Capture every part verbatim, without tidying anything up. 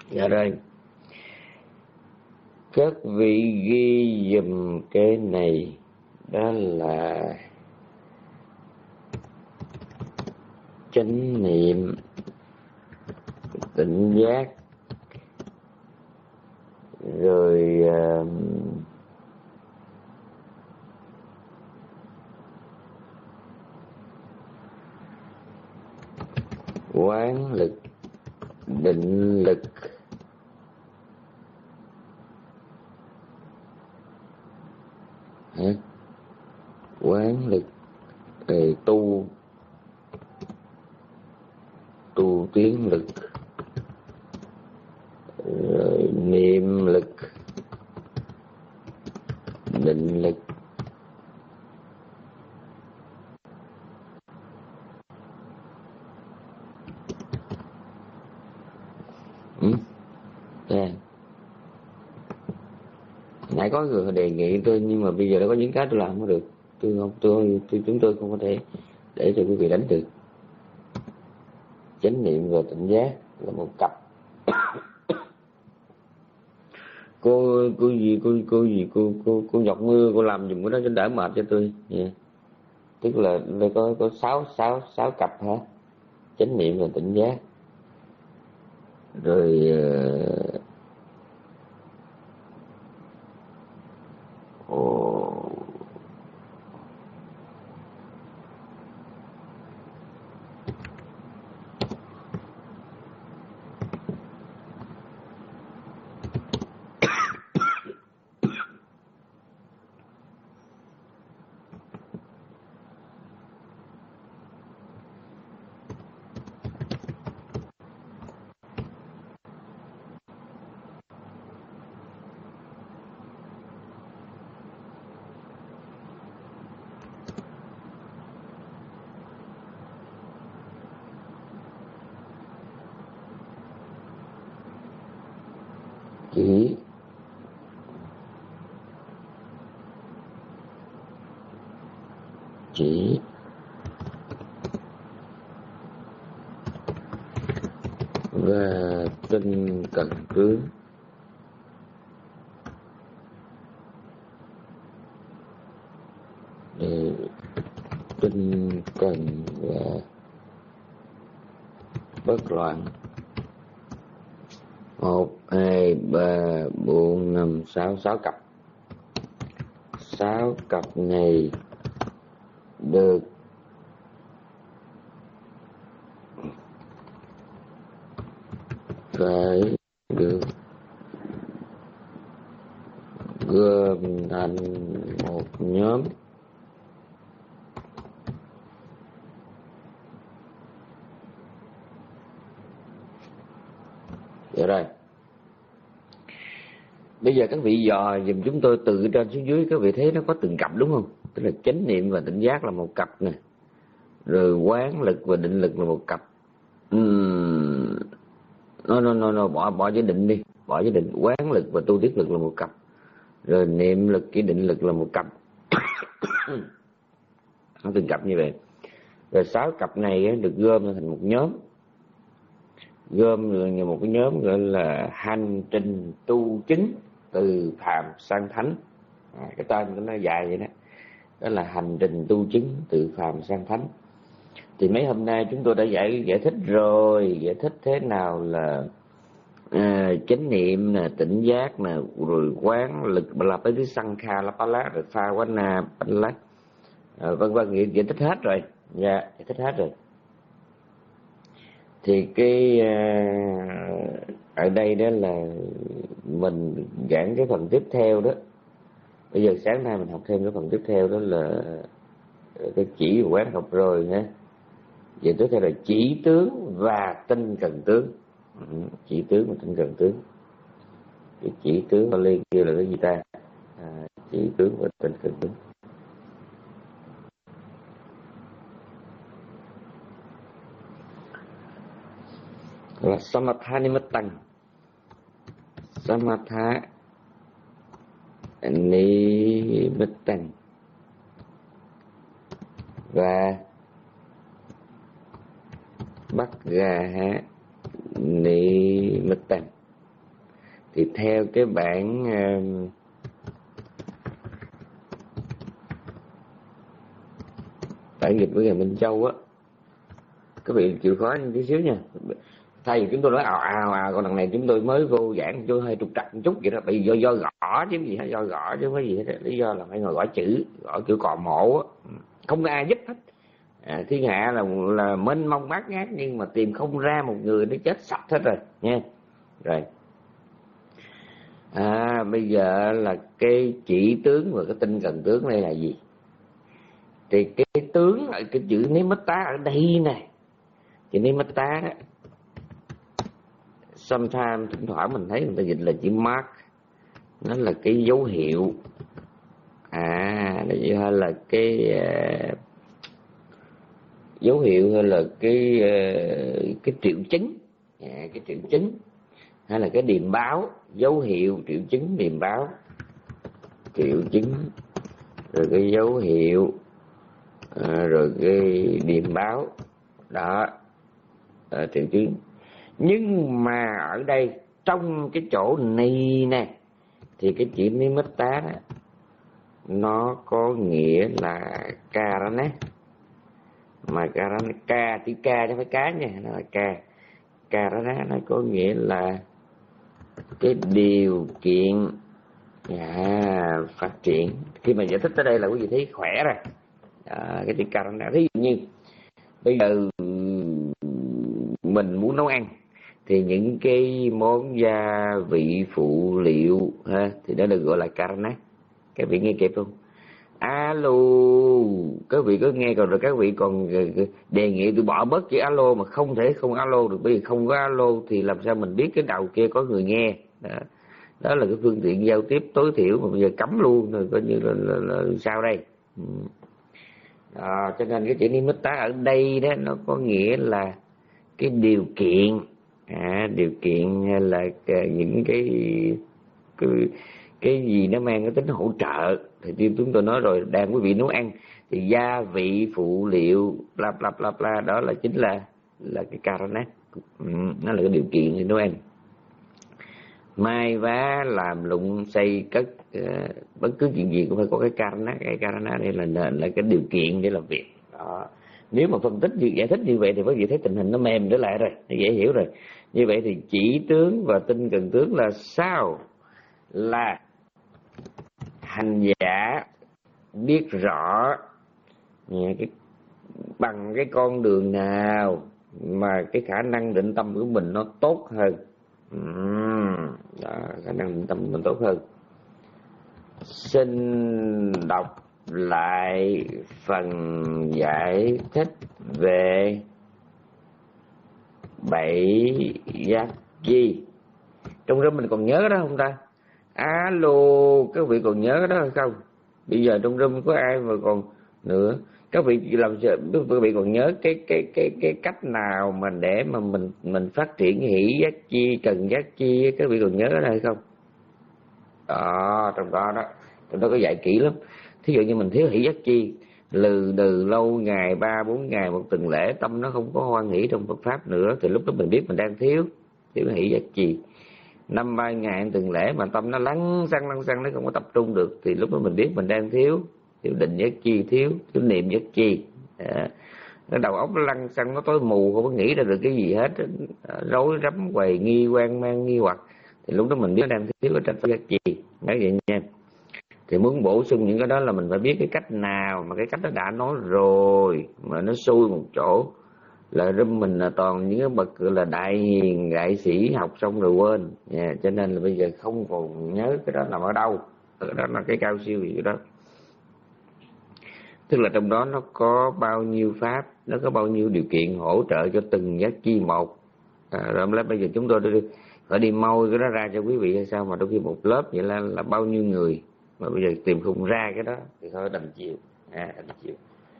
Dạ rồi, các vị ghi dùm cái này, đó là chánh niệm, tỉnh giác, rồi uh, quán lực, định lực, hả? Quán lực, rồi tu tu tiến lực, rồi niệm lực, định lực, ừ. Yeah. Nãy có người đề nghị tôi, nhưng mà bây giờ đã có những cái tôi làm không được, tôi không tôi, tôi chúng tôi không có thể để cho quý vị đánh được. Chánh niệm và tỉnh giác là một cặp. cô cô gì cô cô gì cô cô cô nhọc mưa, cô làm giùm cái đó cho đỡ mệt cho tôi. Yeah. Tức là nó có có sáu sáu sáu cặp hả? Chánh niệm và tỉnh giác, rồi uh, oh, chỉ chỉ và tinh cần tướng, để tinh cần và bất loạn. Một hai ba bốn năm sáu sáu cặp. Sáu cặp này được phải được gom thành một nhóm. Vậy rồi. Bây giờ các vị dò dùm chúng tôi từ trên xuống dưới, các vị thấy nó có từng cặp đúng không? Tức là chánh niệm và tỉnh giác là một cặp nè, rồi quán lực và định lực là một cặp. Uhm. No, no, no, no, bỏ bỏ cái định đi, bỏ cái định. Quán lực và tu tiết lực là một cặp, rồi niệm lực cái định lực là một cặp. Nó từng cặp như vậy. Rồi sáu cặp này được gom thành một nhóm, gom như một cái nhóm gọi là hành trình tu chứng từ phàm sang thánh. À, cái tên của nó dài vậy đó, đó là hành trình tu chứng từ phàm sang thánh. Thì mấy hôm nay chúng tôi đã giải giải thích rồi, giải thích thế nào là à, chánh niệm nè, tỉnh giác nè, rồi quán lực là tới cái sang kha la pa lá, rồi pha quán na bánh lá, à, vân vân, giải, giải thích hết rồi. Dạ, giải thích hết rồi. Thì cái ở đây đó là mình giảng cái phần tiếp theo đó. Bây giờ sáng nay mình học thêm cái phần tiếp theo, đó là cái chỉ và quán học rồi nhé. Vậy tiếp theo là chỉ tướng và tinh cần tướng. Chỉ tướng và tinh cần tướng. Cái chỉ tướng Bali kêu là cái gì ta? À, chỉ tướng và tinh cần tướng là Samatha Nimittan. Samatha Nimittan và Bhaggaha Nimittan. Thì theo cái bản uh, bản dịch của Ngài Minh Châu á, các vị chịu khó tí xíu nha. Thay vì chúng tôi nói ào ào ào, còn lần này chúng tôi mới vô giảng cho hơi trục trặc một chút vậy đó, bị do do gõ chứ gì hết, do gõ chứ không có gì hết. Lý do là phải ngồi gõ chữ, gõ kiểu cò mổ á, không có ai giúp hết. À, thiên hạ là là mênh mông bát ngát, nhưng mà tìm không ra một người, nó chết sạch hết rồi nha. Rồi à, bây giờ là cái chỉ tướng và cái tinh cần tướng đây là gì? Thì cái tướng ở cái chữ nimitta ở đây nè, chữ nimitta đó, sometimes thỉnh thoảng mình thấy người ta dịch là chữ mark, nó là cái dấu hiệu, à hay là cái uh, dấu hiệu, hay là cái uh, cái triệu chứng, à, cái triệu chứng, hay là cái điềm báo, dấu hiệu, triệu chứng, điềm báo, triệu chứng, rồi cái dấu hiệu, à, rồi cái điềm báo đó, à, triệu chứng. Nhưng mà ở đây trong cái chỗ này nè, thì cái chữ nimitta đó nó có nghĩa là karana, mà karana, ca chữ ca chứ không phải cá nha, nó là ca. Karana nó có nghĩa là cái điều kiện à, phát triển. Khi mà giải thích tới đây là quý vị thấy khỏe rồi. À, cái chữ karana, ví dụ như bây giờ mình muốn nấu ăn thì những cái món gia vị phụ liệu ha, thì đó được gọi là karana. Các vị nghe kịp không? Alo, các vị có nghe còn rồi các vị còn đề nghị tôi bỏ bớt chữ alo, mà không thể không alo được, bởi vì không có alo thì làm sao mình biết cái đầu kia có người nghe. Đó, đó là cái phương tiện giao tiếp tối thiểu mà bây giờ cấm luôn rồi, coi như là, là, là, là sao đây? À, cho nên cái chữ nimitta ở đây đó nó có nghĩa là cái điều kiện, à, điều kiện hay là những cái cái cái gì nó mang cái tính hỗ trợ. Thì chúng tôi nói rồi, đang quý vị nấu ăn thì gia vị phụ liệu bla bla bla bla, đó là chính là là cái karana, ừ, nó là cái điều kiện để nấu ăn. Mai vá làm lụng xây cất, uh, bất cứ chuyện gì cũng phải có cái karana. Cái karana đây là nền, là cái điều kiện để làm việc đó. Nếu mà phân tích giải thích như vậy thì quý vị thấy tình hình nó mềm trở lại rồi, nó dễ hiểu rồi. Như vậy thì chỉ tướng và tinh cần tướng là sao? Là hành giả biết rõ cái, bằng cái con đường nào mà cái khả năng định tâm của mình nó tốt hơn. uhm, đó, khả năng định tâm của mình tốt hơn. Xin đọc lại phần giải thích về bảy giác chi. Trong đó mình còn nhớ đó không ta? Alo, các vị còn nhớ đó hay không? Bây giờ trong room có ai mà còn nữa? Các vị làm sao các vị còn nhớ cái cái cái cái cách nào mà để mà mình mình phát triển hỷ giác chi, cần giác chi, các vị còn nhớ đó hay không? Đó, trong đó đó, trong đó có dạy kỹ lắm. Thí dụ như mình thiếu hỷ giác chi, lừ đừ lâu ngày ba bốn ngày một tuần lễ, tâm nó không có hoan hỷ trong Phật pháp nữa, thì lúc đó mình biết mình đang thiếu thiếu hỷ giác chi. Năm ba ngày tuần lễ mà tâm nó lắng xăng lắng xăng, nó không có tập trung được, thì lúc đó mình biết mình đang thiếu thiếu định giác chi, thiếu thiếu niệm giác chi. À, cái đầu óc nó lăng xăng, nó tối mù, không có nghĩ ra được cái gì hết, rối rắm quầy nghi, quan mang nghi hoặc, thì lúc đó mình biết đang thiếu cái trạch giác chi. Nói vậy nha. Thì muốn bổ sung những cái đó là mình phải biết cái cách nào, mà cái cách nó đã nói rồi mà nó xui một chỗ là râm mình là toàn những cái bậc là đại hiền đại sĩ, học xong rồi quên. Yeah, cho nên là bây giờ không còn nhớ cái đó nằm ở đâu, cái đó là cái cao siêu gì đó. Tức là trong đó nó có bao nhiêu pháp, nó có bao nhiêu điều kiện hỗ trợ cho từng giác chi một. À, rồi lấy bây giờ chúng tôi đi, phải đi mau cái đó ra cho quý vị hay sao, mà đôi khi một lớp vậy là là bao nhiêu người mà bây giờ tìm không ra cái đó thì thôi đành chịu. À, đành chịu.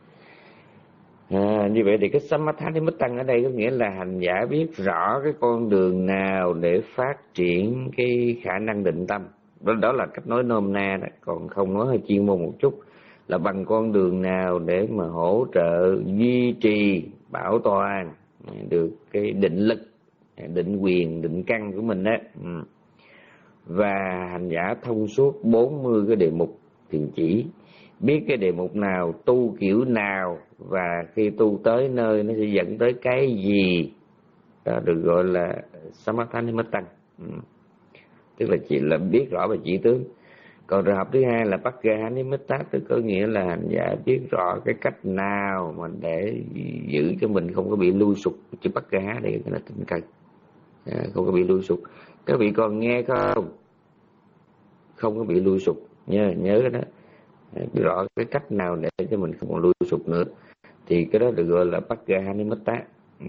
À, như vậy thì cái samatha niết tăng ở đây có nghĩa là hành giả biết rõ cái con đường nào để phát triển cái khả năng định tâm. Đó, đó là cách nói nôm na đó, còn không nói hơi chuyên môn một chút, là bằng con đường nào để mà hỗ trợ duy trì bảo toàn được cái định lực, định quyền, định căn của mình đó. Ừ. và hành giả thông suốt bốn mươi cái đề mục thiền chỉ, biết cái đề mục nào tu kiểu nào và khi tu tới nơi nó sẽ dẫn tới cái gì, đó được gọi là Samatha Nimittan. Ừ. Tức là chỉ là biết rõ về chỉ tướng. Còn trường hợp thứ hai là Paggaha Nimitta, tức có nghĩa là hành giả biết rõ cái cách nào mà để giữ cho mình không có bị lui sụp. Chữ Paggaha đây là tinh cần, à, không có bị lui sụp. Các vị còn nghe không? Không có bị lui sụp, nhớ nhớ cái đó. À, biết rõ cái cách nào để cho mình không còn lui sụp nữa, thì cái đó được gọi là Paggaha Nimitta. Ừ.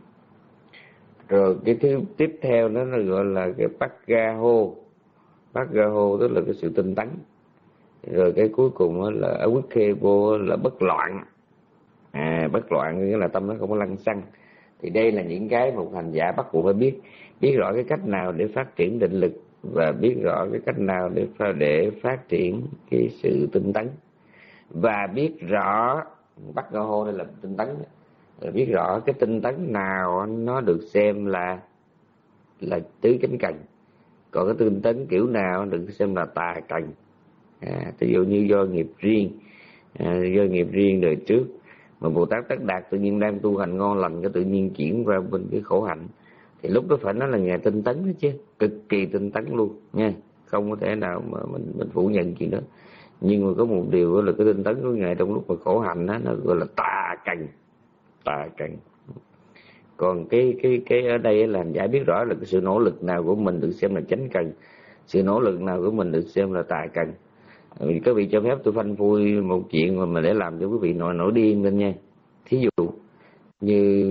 Rồi cái thứ tiếp theo đó là gọi là cái Paggaho. Paggaho tức là cái sự tinh tấn. Rồi cái cuối cùng là Awikkhebo là bất loạn. À, bất loạn nghĩa là tâm nó không có lăng xăng. Thì đây là những cái một hành giả bắt buộc phải biết. Biết rõ cái cách nào để phát triển định lực, và biết rõ cái cách nào để để phát triển cái sự tinh tấn, và biết rõ Paggaho đây là tinh tấn. Rồi biết rõ cái tinh tấn nào nó được xem là là tứ chánh cần, còn cái tinh tấn kiểu nào được xem là tà cần. À, ví dụ như do nghiệp riêng, à, do nghiệp riêng đời trước mà Bồ Tát Tất Đạt tự nhiên đang tu hành ngon lành, cái tự nhiên chuyển qua bên cái khổ hạnh, thì lúc đó phải nói là ngài tinh tấn đó chứ, cực kỳ tinh tấn luôn nha, không có thể nào mà mình mình phủ nhận chuyện đó. Nhưng mà có một điều là cái tinh tấn của ngài trong lúc mà khổ hạnh đó, nó gọi là tà cần, tà cần. Còn cái cái cái ở đây là hành giả biết rõ là cái sự nỗ lực nào của mình được xem là chánh cần, sự nỗ lực nào của mình được xem là tà cần. Các vị cho phép tôi phanh phui một chuyện mà, mà để làm cho quý vị nổi nổi điên lên nha. Thí dụ như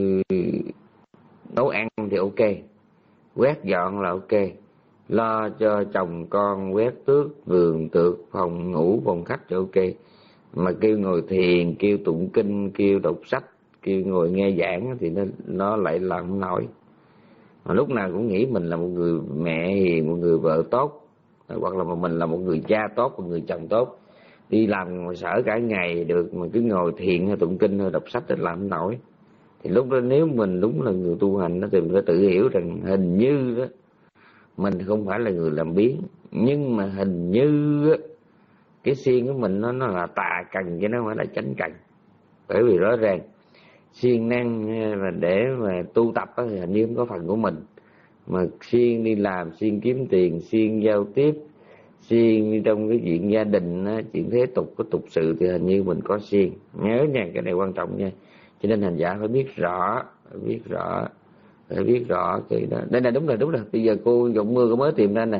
nấu ăn thì ok, quét dọn là ok, lo cho chồng con quét tước vườn tược phòng ngủ phòng khách thì ok, mà kêu ngồi thiền, kêu tụng kinh, kêu đọc sách, kêu ngồi nghe giảng thì nó, nó lại làm không nổi. Mà lúc nào cũng nghĩ mình là một người mẹ hiền, một người vợ tốt, hoặc là mình là một người cha tốt, một người chồng tốt, đi làm sở cả ngày được mà cứ ngồi thiền hay tụng kinh hay đọc sách thì làm không nổi. Thì lúc đó nếu mình đúng là người tu hành đó, thì mình phải tự hiểu rằng hình như đó, mình không phải là người làm biếng, nhưng mà hình như đó, cái siêng của mình nó, nó là tà cần chứ nó không phải là chánh cần. Bởi vì rõ ràng siêng năng và để mà tu tập đó, thì hình như không có phần của mình, mà siêng đi làm, siêng kiếm tiền, siêng giao tiếp, siêng trong cái chuyện gia đình, chuyện thế tục, cái tục sự thì hình như mình có siêng. Nhớ nha, cái này quan trọng nha. Cho nên hành giả phải biết rõ, phải biết rõ, phải biết rõ cái đó. Đây là đúng rồi, đúng rồi. Bây giờ cô Giọng Mưa có mới tìm ra nè.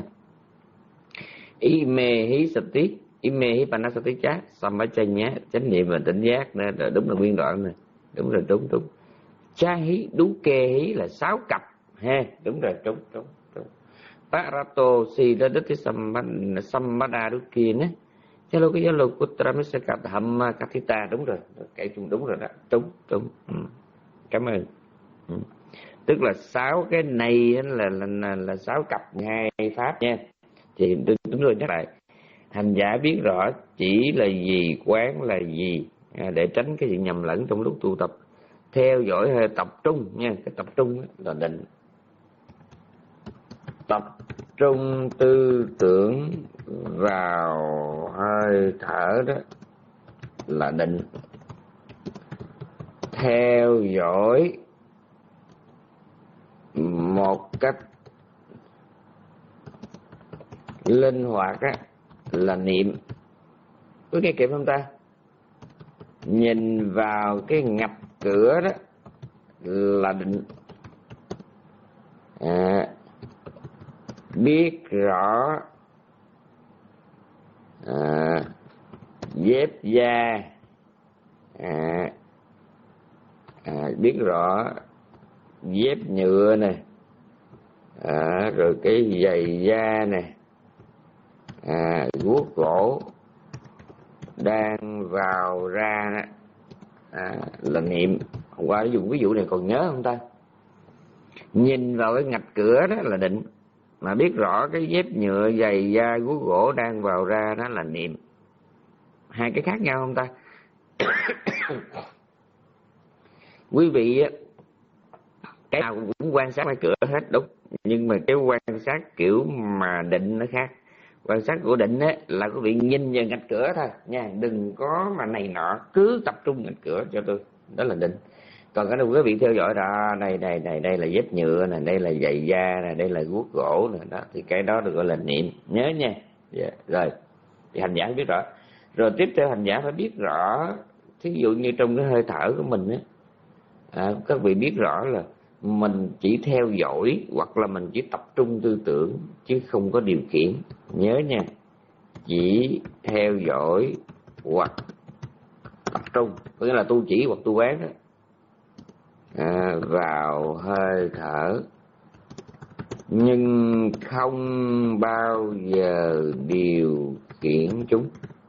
Ime hí sati, ime hí panasati chá, samachanya, chánh niệm và tỉnh giác nè, rồi đúng là nguyên đoạn này. Đúng rồi, đúng đúng. Cha hí, đú kê hí là sáu cặp ha, đúng rồi, đúng đúng đúng. Parato si đó đức cái sammada đú kia nè. Hello cái giáo lục Putra Misaka Hamma Kathita, đúng rồi, cái chung đúng rồi đó, đúng đúng. Ừ. Cảm ơn. Ừ. Tức là sáu cái này là là là, là sáu cặp hai pháp nha. Thì đúng rồi, nhắc lại, hành giả biết rõ chỉ là gì, quán là gì, à, để tránh cái chuyện nhầm lẫn trong lúc tu tập. Theo dõi hơi tập trung nha, cái tập trung là định. Tập trung tư tưởng vào hơi thở đó là định. Theo dõi một cách linh hoạt á là niệm. Có nghe kịp không ta? Nhìn vào cái ngạch cửa đó là định. À, biết rõ à, dép da, à, à, biết rõ dép nhựa nè, à, rồi cái giày da nè, à, guốc gỗ đang vào ra đó, à, là niệm. Hôm qua dùng ví dụ này còn nhớ không ta? Nhìn vào cái ngạch cửa đó là định, mà biết rõ cái dép nhựa, giày da, guốc gỗ đang vào ra đó là niệm. Hai cái khác nhau không ta? Quý vị cái nào cũng quan sát cái cửa hết, đúng, Nhưng mà cái quan sát kiểu mà định nó khác. Quan sát của định á là quý vị nhìn vào ngạch cửa thôi nha, đừng có mà này nọ, cứ tập trung ngạch cửa cho tôi, đó là định. Còn cái này quý vị theo dõi đó, đây đây đây đây là vết nhựa nè, đây là giày da nè, đây là guốc gỗ nè, đó thì cái đó được gọi là niệm, nhớ nha. Yeah. Rồi thì hành giả biết rõ. Rồi tiếp theo hành giả phải biết rõ, thí dụ như trong cái hơi thở của mình á, à, các vị biết rõ là mình chỉ theo dõi hoặc là mình chỉ tập trung tư tưởng chứ không có điều khiển, nhớ nha. Chỉ theo dõi hoặc tập trung, có nghĩa là tu chỉ hoặc tu quán đó. À, vào hơi thở nhưng không bao giờ điều khiển chúng,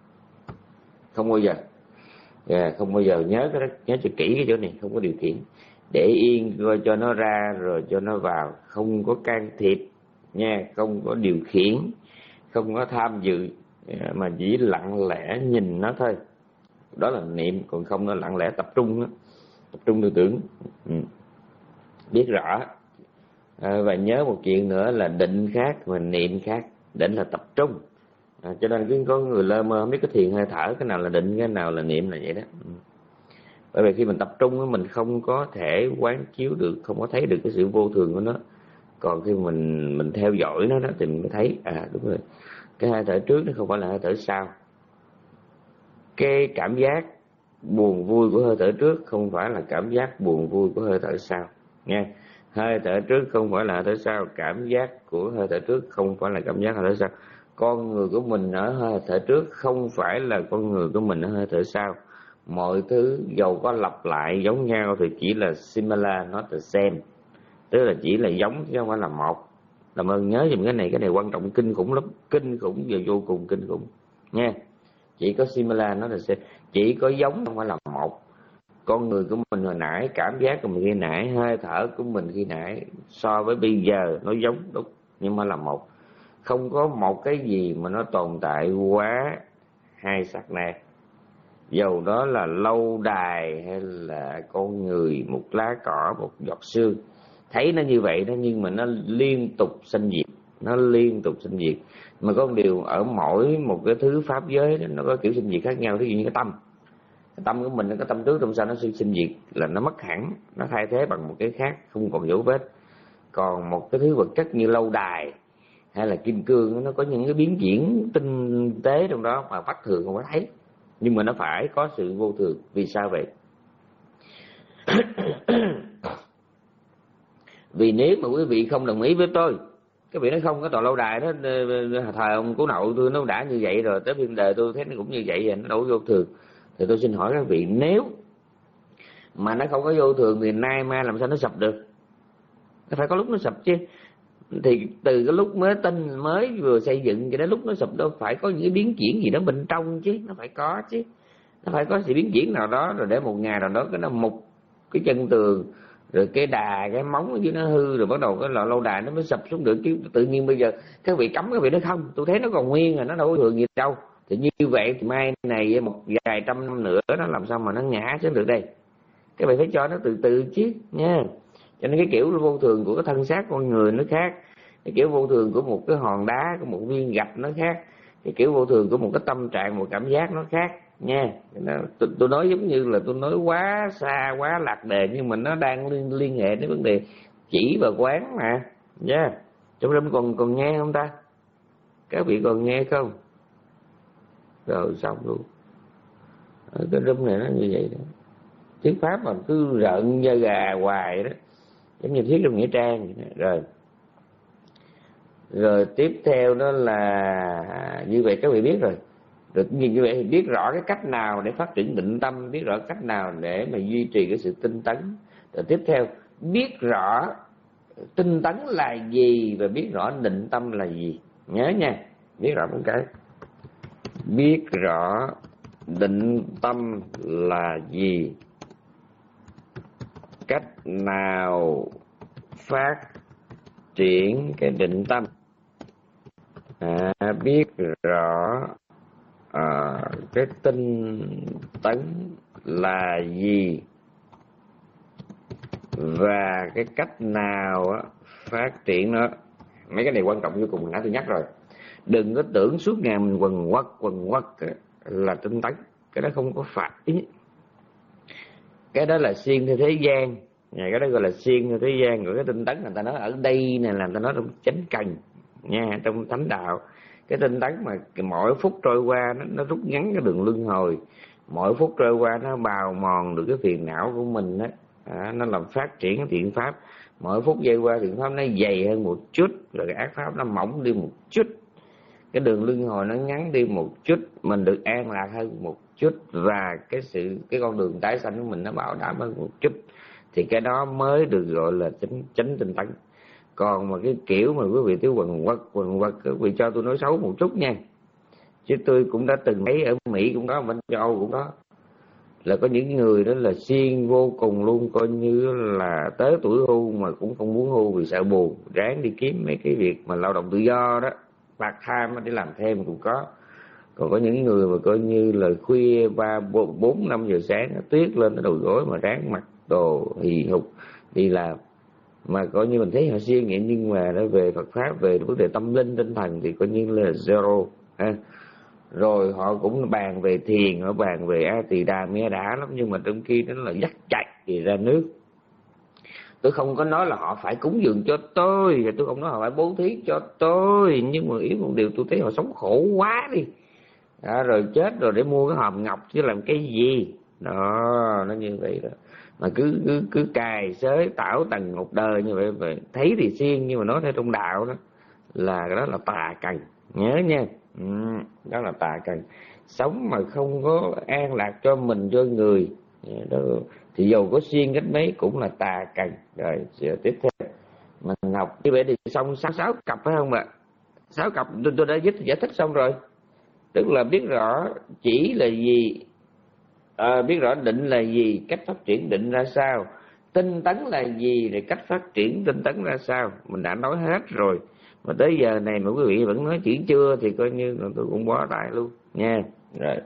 không bao giờ. Yeah, không bao giờ, nhớ cái đó, nhớ cho kỹ cái chỗ này, không có điều khiển, để yên rồi cho nó ra rồi cho nó vào, không có can thiệp nha, không có điều khiển, không có tham dự, mà chỉ lặng lẽ nhìn nó thôi, đó là niệm. Còn không nó lặng lẽ tập trung đó, tập trung tư tưởng. Ừ. Biết rõ. À, và nhớ một chuyện nữa là định khác và niệm khác. Định là tập trung, à, cho nên cứ có người lơ mơ không biết cái thiền hơi thở cái nào là định, cái nào là niệm, là vậy đó. Ừ. Bởi vì khi mình tập trung mình không có thể quán chiếu được, không có thấy được cái sự vô thường của nó. Còn khi mình mình theo dõi nó đó thì mình mới thấy à đúng rồi, cái hơi thở trước nó không phải là hơi thở sau. Cái cảm giác buồn vui của hơi thở trước không phải là cảm giác buồn vui của hơi thở sau nha. Hơi thở trước không phải là hơi thở sau, cảm giác của hơi thở trước không phải là cảm giác hơi thở sau. Con người của mình ở hơi thở trước không phải là con người của mình ở hơi thở sau. Mọi thứ dầu có lặp lại giống nhau thì chỉ là similar, not the same, tức là chỉ là giống chứ không phải là một. Làm ơn nhớ giùm cái này, cái này quan trọng kinh khủng lắm, kinh khủng và vô cùng kinh khủng nha. Chỉ có similar, nó là chỉ có giống, không phải là một. Con người của mình hồi nãy, cảm giác của mình khi nãy, hơi thở của mình khi nãy so với bây giờ nó giống đúng, nhưng mà là một. Không có một cái gì mà nó tồn tại quá hai sát na, dầu đó là lâu đài hay là con người, một lá cỏ, một giọt sương. Thấy nó như vậy đó, nhưng mà nó liên tục sanh diệt, nó liên tục sinh diệt. Mà có một điều, ở mỗi một cái thứ pháp giới đó, nó có kiểu sinh diệt khác nhau. Ví dụ như cái tâm, cái tâm của mình, cái tâm trước tâm sau nó sinh diệt là nó mất hẳn, nó thay thế bằng một cái khác, không còn dấu vết. Còn một cái thứ vật chất như lâu đài hay là kim cương, nó có những cái biến chuyển tinh tế trong đó mà mắt thường không có thấy, nhưng mà nó phải có sự vô thường. Vì sao vậy? Vì nếu mà quý vị không đồng ý với tôi, cái vị nói không, cái tòa lâu đài đó thời ông cố nội tôi nó đã như vậy rồi, tới phim đời tôi thấy nó cũng như vậy, nó đâu có vô thường. Thì tôi xin hỏi các vị, nếu mà nó không có vô thường thì nay mai làm sao nó sập được? Nó phải có lúc nó sập chứ. Thì từ cái lúc mới tinh mới vừa xây dựng cho đến lúc nó sụp, đâu phải có những cái biến chuyển gì đó bên trong chứ, nó phải có chứ, nó phải có sự biến chuyển nào đó, rồi để một ngày nào đó cái nó mục cái chân tường, rồi cái đà cái móng ở dưới nó hư, rồi bắt đầu cái lò lâu đài nó mới sập xuống được. Chứ tự nhiên bây giờ các vị cấm, các vị nói không, tôi thấy nó còn nguyên rồi, nó đâu có thường gì đâu. Thì như vậy thì mai này một vài trăm năm nữa nó làm sao mà nó ngã xuống được đây? Các vị phải cho nó từ từ chứ nha. Cho nên cái kiểu vô thường của cái thân xác con người nó khác, cái kiểu vô thường của một cái hòn đá, của một viên gạch nó khác, cái kiểu vô thường của một cái tâm trạng, một cảm giác nó khác nha. Tôi, tôi nói giống như là tôi nói quá xa, quá lạc đề, nhưng mà nó đang liên, liên hệ đến vấn đề chỉ và quán mà nha. Yeah. Trong râm còn còn nghe không ta? Các vị còn nghe không? Rồi xong luôn. Ở cái râm này nó như vậy đó. Thuyết pháp mà cứ rợn da gà hoài đó, giống như thuyết trong nghĩa trang. Rồi rồi tiếp theo đó là như vậy các vị biết rồi. Được như vậy thì biết rõ cái cách nào để phát triển định tâm, biết rõ cách nào để mà duy trì cái sự tinh tấn. Rồi tiếp theo biết rõ tinh tấn là gì và biết rõ định tâm là gì. Nhớ nha, biết rõ một cái, biết rõ định tâm là gì, cách nào phát triển cái định tâm, à, biết rõ à, cái tinh tấn là gì, và cái cách nào phát triển nó. Mấy cái này quan trọng vô cùng, nãy tôi nhắc rồi. Đừng có tưởng suốt ngày mình quần quật quần quật là tinh tấn, cái đó không có phải. Cái đó là siêng theo thế gian, cái đó gọi là siêng theo thế gian. Rồi cái tinh tấn người ta nói ở đây nè, là người ta nói trong chánh cần nha, trong thánh đạo. Cái tinh tấn mà mỗi phút trôi qua nó, nó rút ngắn cái đường luân hồi, mỗi phút trôi qua nó bào mòn được cái phiền não của mình đó. À, nó làm phát triển cái thiện pháp. Mỗi phút giây qua thiện pháp nó dày hơn một chút, rồi cái ác pháp nó mỏng đi một chút, cái đường luân hồi nó ngắn đi một chút, mình được an lạc hơn một chút, và cái sự cái con đường tái sanh của mình nó bảo đảm hơn một chút, thì cái đó mới được gọi là chánh chánh tinh tấn. Còn mà cái kiểu mà quý vị thiếu quần quật quần quật, quý vị cho tôi nói xấu một chút nha, chứ tôi cũng đã từng thấy ở Mỹ cũng có, bên châu Âu cũng có, là có những người đó là siêng vô cùng luôn, coi như là tới tuổi hưu mà cũng không muốn hưu vì sợ buồn, ráng đi kiếm mấy cái việc mà lao động tự do đó, part time để làm thêm cũng có. Còn có những người mà coi như là khuya ba bốn năm giờ sáng tuyết lên cái đầu gối mà ráng mặc đồ hì hục đi làm, mà coi như mình thấy họ siêng vậy, nhưng mà nó về Phật pháp, về vấn đề tâm linh tinh thần thì coi như là zero ha. Rồi họ cũng bàn về thiền, họ bàn về A Tỳ Đà nghe đã lắm, nhưng mà trong khi nó là dắt chặt gì ra nước. Tôi không có nói là họ phải cúng dường cho tôi, tôi không nói họ phải bố thí cho tôi, nhưng mà ý một điều tôi thấy họ sống khổ quá đi. À, rồi chết rồi để mua cái hòm ngọc chứ làm cái gì đó, nó như vậy đó. Mà cứ cứ cứ cài xới tảo tần một đời như vậy, vậy thấy thì siêng, nhưng mà nói theo trong đạo đó là cái đó là tà cần, nhớ nha. Ừ, đó là tà cần. Sống mà không có an lạc cho mình cho người đó, thì dầu có siêng cách mấy cũng là tà cần. Rồi tiếp theo mình học như vậy thì xong sáu sáu cặp phải không ạ? Sáu cặp tôi, tôi đã giúp giải thích xong rồi. Tức là biết rõ chỉ là gì, à, biết rõ định là gì, cách phát triển định ra sao, tinh tấn là gì, rồi cách phát triển tinh tấn ra sao, mình đã nói hết rồi. Mà tới giờ này mà quý vị vẫn nói chữ chưa thì coi như là tôi cũng bó tay luôn nha. Rồi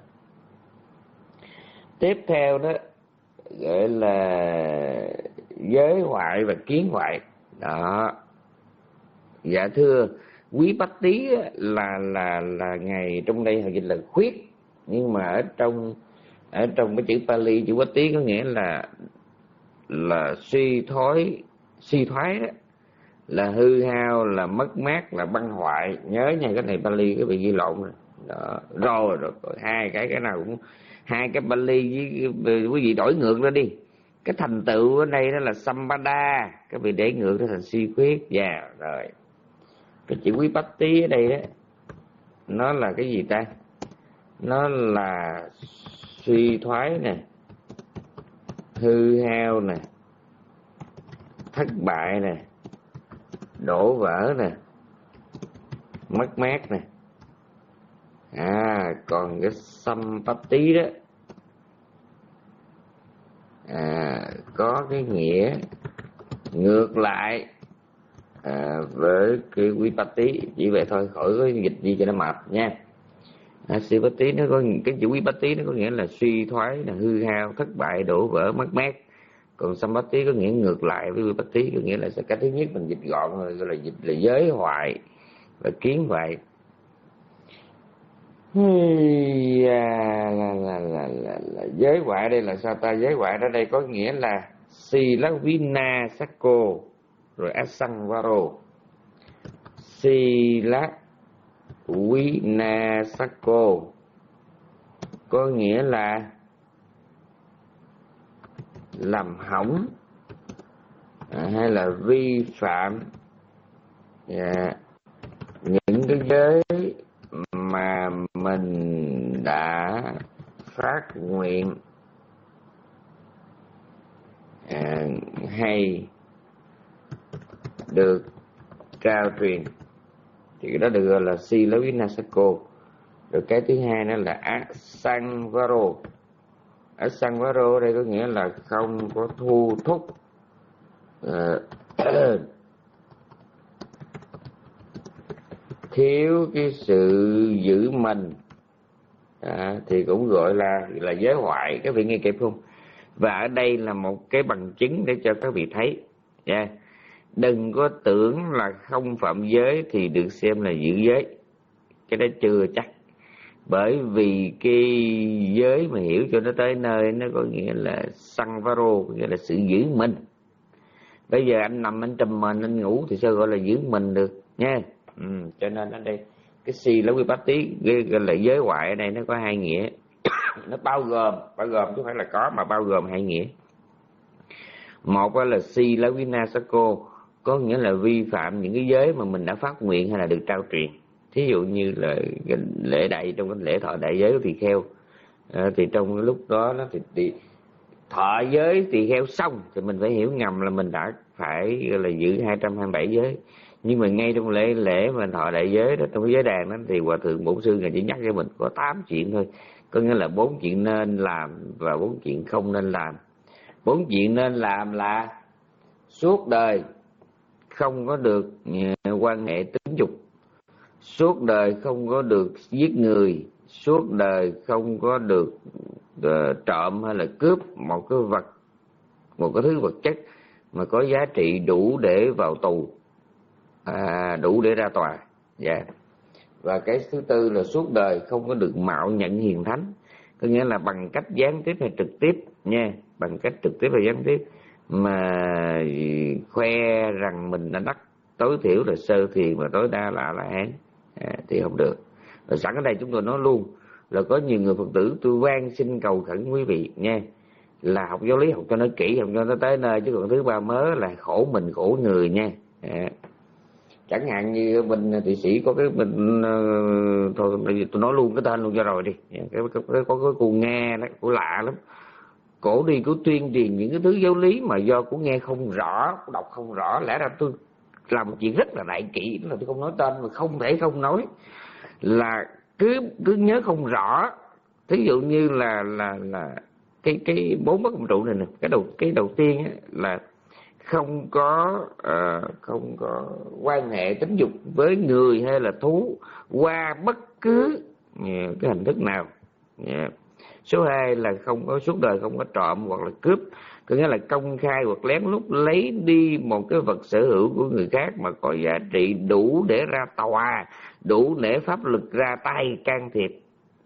tiếp theo đó gọi là giới hoại và kiến hoại đó. Dạ thưa quý bách tý là là là ngày trong đây họ dịch là khuyết, nhưng mà ở trong ở trong cái chữ Pali, chữ bách tý có nghĩa là là suy thoái, suy thoái đó, là hư hao, là mất mát, là băng hoại. Nhớ nha, cái này Pali cái bị ghi lộn rồi. Đó. Rồi, rồi rồi hai cái cái nào cũng hai cái Pali với quý vị đổi ngược ra đi. Cái thành tựu ở đây đó là Sampada, các vị để ngược nó thành suy khuyết. Dạ yeah, rồi. Cái chữ quý bách tý ở đây đó, nó là cái gì ta? Nó là suy thoái nè, hư hao nè, thất bại nè, đổ vỡ nè, mất mát nè. À, còn cái Sampati đó à, có cái nghĩa ngược lại à, với cái Vipatti. Chỉ vậy thôi, khỏi có dịch gì cho nó mệt nha. À, Sipatti nó có cái chữ Vipatti nó có nghĩa là suy thoái, là hư hao, thất bại, đổ vỡ, mất mát. Còn Sampati có nghĩa ngược lại với Vipatti, có nghĩa là cái thứ nhất mình dịch gọn rồi, gọi là dịch là giới hoại và kiến hoại. Là, là, là, là, là, là giới hoại đây là sao ta? Giới hoại ở đây có nghĩa là Silavina Sakko rồi Asangvaro. Silavina Sakko có nghĩa là làm hỏng à, hay là vi phạm yeah, những cái giới mà mình đã phát nguyện à, hay được trao truyền, thì cái đó được gọi là Silavinasako. Rồi cái thứ hai đó là Asangvaro. Asangvaro ở đây có nghĩa là không có thu thúc uh, thiếu cái sự giữ mình à, thì cũng gọi là là giới hoại. Các vị nghe kịp không? Và ở đây là một cái bằng chứng để cho các vị thấy. Yeah. Đừng có tưởng là không phạm giới thì được xem là giữ giới. Cái đó chưa chắc. Bởi vì cái giới mà hiểu cho nó tới nơi, nó có nghĩa là sanvaro, nghĩa là sự giữ mình. Bây giờ anh nằm anh trùm mền anh ngủ thì sao gọi là giữ mình được nha. Ừ, cho nên ở đây cái si lá quý bát tí gọi là giới ngoại ở đây nó có hai nghĩa. Nó bao gồm, bao gồm chứ không phải là có, mà bao gồm hai nghĩa. Một là si lá quý na sa cô, có nghĩa là vi phạm những cái giới mà mình đã phát nguyện hay là được trao truyền. Thí dụ như là cái lễ đại, trong cái lễ thọ đại giới của tỳ kheo, à, thì trong cái lúc đó nó thì, thì thọ giới tỳ kheo xong thì mình phải hiểu ngầm là mình đã phải gọi là giữ hai trăm hai mươi bảy giới. Nhưng mà ngay trong lễ lễ mà thọ đại giới đó, trong cái giới đàn đó, thì Hòa Thượng Bổn Sư Ngài chỉ nhắc cho mình có tám chuyện thôi. Có nghĩa là bốn chuyện nên làm và bốn chuyện không nên làm. Bốn chuyện nên làm là suốt đời không có được quan hệ tính dục, suốt đời không có được giết người, suốt đời không có được uh, trộm hay là cướp một cái vật, một cái thứ vật chất mà có giá trị đủ để vào tù, à, đủ để ra tòa. Yeah. Và cái thứ tư là suốt đời không có được mạo nhận hiền thánh, có nghĩa là bằng cách gián tiếp hay trực tiếp nha, bằng cách trực tiếp hay gián tiếp mà khoe rằng mình đã đắc tối thiểu là sơ thiền và tối đa là A-la hán, à, thì không được. Rồi sẵn ở đây chúng tôi nói luôn là có nhiều người Phật tử, tôi van xin cầu khẩn quý vị nha, là học giáo lý học cho nó kỹ, học cho nó tới nơi, chứ còn thứ ba mớ là khổ mình khổ người nha. À, chẳng hạn như bên Thụy Sĩ có cái bên uh, thôi tôi nói luôn cái tên luôn cho rồi đi, cái, cái, cái, có cái cô Nga đó, cô lạ lắm, cổ đi cổ tuyên truyền những cái thứ giáo lý mà do cô nghe không rõ, đọc không rõ. Lẽ ra tôi làm một chuyện rất là đại kỵ, là tôi không nói tên mà không thể không nói, là cứ cứ nhớ không rõ. Thí dụ như là là là cái cái bốn bất cộng trụ này nè, cái đầu cái đầu tiên á, là không có uh, không có quan hệ tính dục với người hay là thú qua bất cứ yeah, cái hình thức nào. Yeah. Số hai là không có suốt đời không có trộm hoặc là cướp, có nghĩa là công khai hoặc lén lút lấy đi một cái vật sở hữu của người khác mà có giá trị đủ để ra tòa, đủ để pháp lực ra tay can thiệp.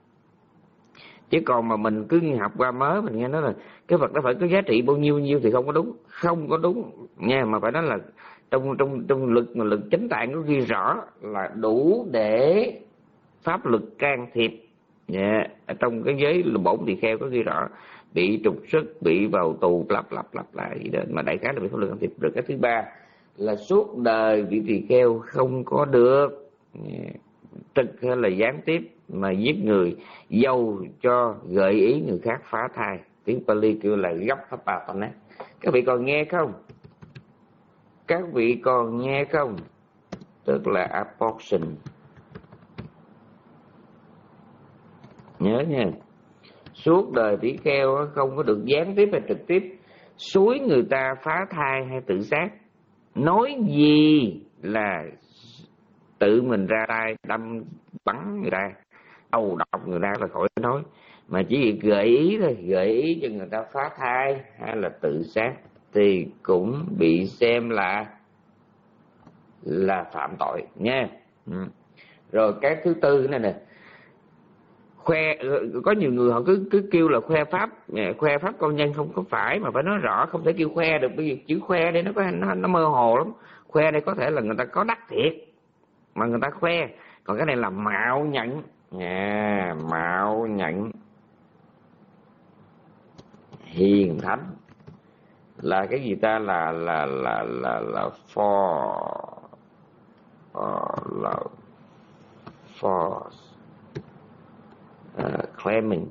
Chứ còn mà mình cứ học qua mớ mình nghe nói là cái vật đó phải có giá trị bao nhiêu nhiêu thì không có đúng, không có đúng nha. Mà phải nói là trong trong trong lực mà lực chánh tạng có ghi rõ là đủ để pháp lực can thiệp. Yeah. Trong cái giới bổn tỳ kheo có ghi rõ bị trục xuất, bị vào tù, lặp lặp lặp lại gì đó, mà đại khái là bị pháp lực can thiệp. Rồi cái thứ ba là suốt đời vị tỳ kheo không có được yeah, trực hay là gián tiếp mà giết người, dầu cho gợi ý người khác phá thai. Tiếng Pali kêu là gấp pháp bà tần á. Các vị còn nghe không? Các vị còn nghe không? Tức là abortion. Nhớ nha, suốt đời tỷ kheo không có được gián tiếp hay trực tiếp xúi người ta phá thai hay tự sát. Nói gì là tự mình ra tay đâm bắn người ta, đầu độc người ta là khỏi nói, mà chỉ việc gợi ý thôi, gợi ý cho người ta phá thai hay là tự sát thì cũng bị xem là là phạm tội nha. Ừ. Rồi cái thứ tư này nè, khoe, có nhiều người họ cứ cứ kêu là khoe pháp, khoe pháp công nhân, không có phải, mà phải nói rõ, không thể kêu khoe được, bởi vì chữ khoe đây nó có nó, nó mơ hồ lắm. Khoe đây có thể là người ta có đắc thiệt mà người ta khoe, còn cái này là mạo nhận nha, mạo nhận hiền thánh là cái gì ta, là là là là là for uh, là for uh, claiming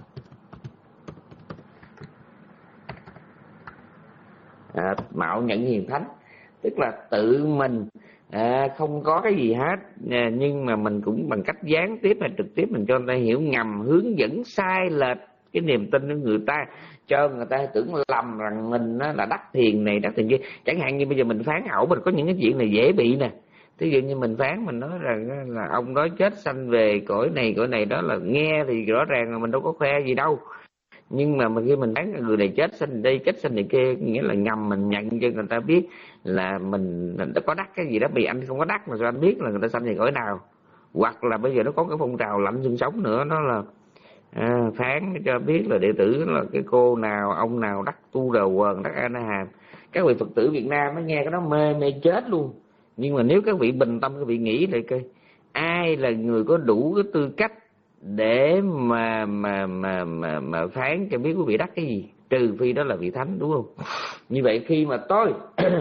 à, mạo nhận hiền thánh, tức là tự mình à, không có cái gì hết, à, nhưng mà mình cũng bằng cách gián tiếp hay trực tiếp mình cho người ta hiểu ngầm, hướng dẫn sai lệch cái niềm tin của người ta, cho người ta tưởng lầm rằng mình là đắc thiền này đắc thiền kia. Chẳng hạn như bây giờ mình phán ẩu, mình có những cái chuyện này dễ bị nè. Ví dụ như mình phán, mình nói rằng là ông đó chết sanh về cõi này cõi này, đó là nghe thì rõ ràng là mình đâu có khoe gì đâu, Nhưng mà khi mình phán người này chết sinh đây, chết sinh này kia, nghĩa là ngầm mình nhận cho người ta biết là mình đã có đắc cái gì đó, vì anh không có đắc mà sao anh biết là người ta sanh về cõi nào. Hoặc là bây giờ nó có cái phong trào lạnh xương sống nữa, đó là à, phán cho biết là đệ tử là cái cô nào ông nào đắc tu đầu quần, đắc A Na Hàm. Các vị Phật tử Việt Nam mới nghe cái đó mê mê chết luôn. Nhưng mà nếu các vị bình tâm, các vị nghĩ lại coi, ai là người có đủ cái tư cách để mà mà mà mà mà phán cho biết quý vị đắc cái gì, trừ phi đó là vị thánh, đúng không? Như vậy khi mà tôi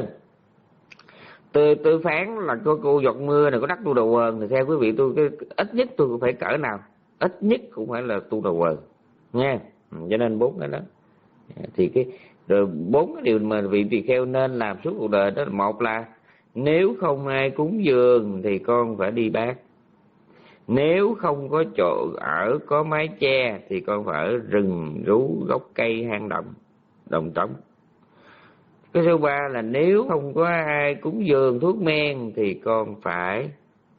tôi tôi phán là cô cô giọt mưa này có đắc tu đầu quần, thì theo quý vị tôi cái ít nhất tôi cũng phải cỡ nào, ít nhất cũng phải là tu đầu quần nha. Cho nên bốn cái đó thì cái rồi bốn cái điều mà vị tỳ kheo nên làm suốt cuộc đời đó là: một là nếu không ai cúng dường thì con phải đi bát, nếu không có chỗ ở có mái che thì con phải ở rừng rú, gốc cây, hang động, đồng trống. Cái thứ ba là nếu không có ai cúng dường thuốc men thì con phải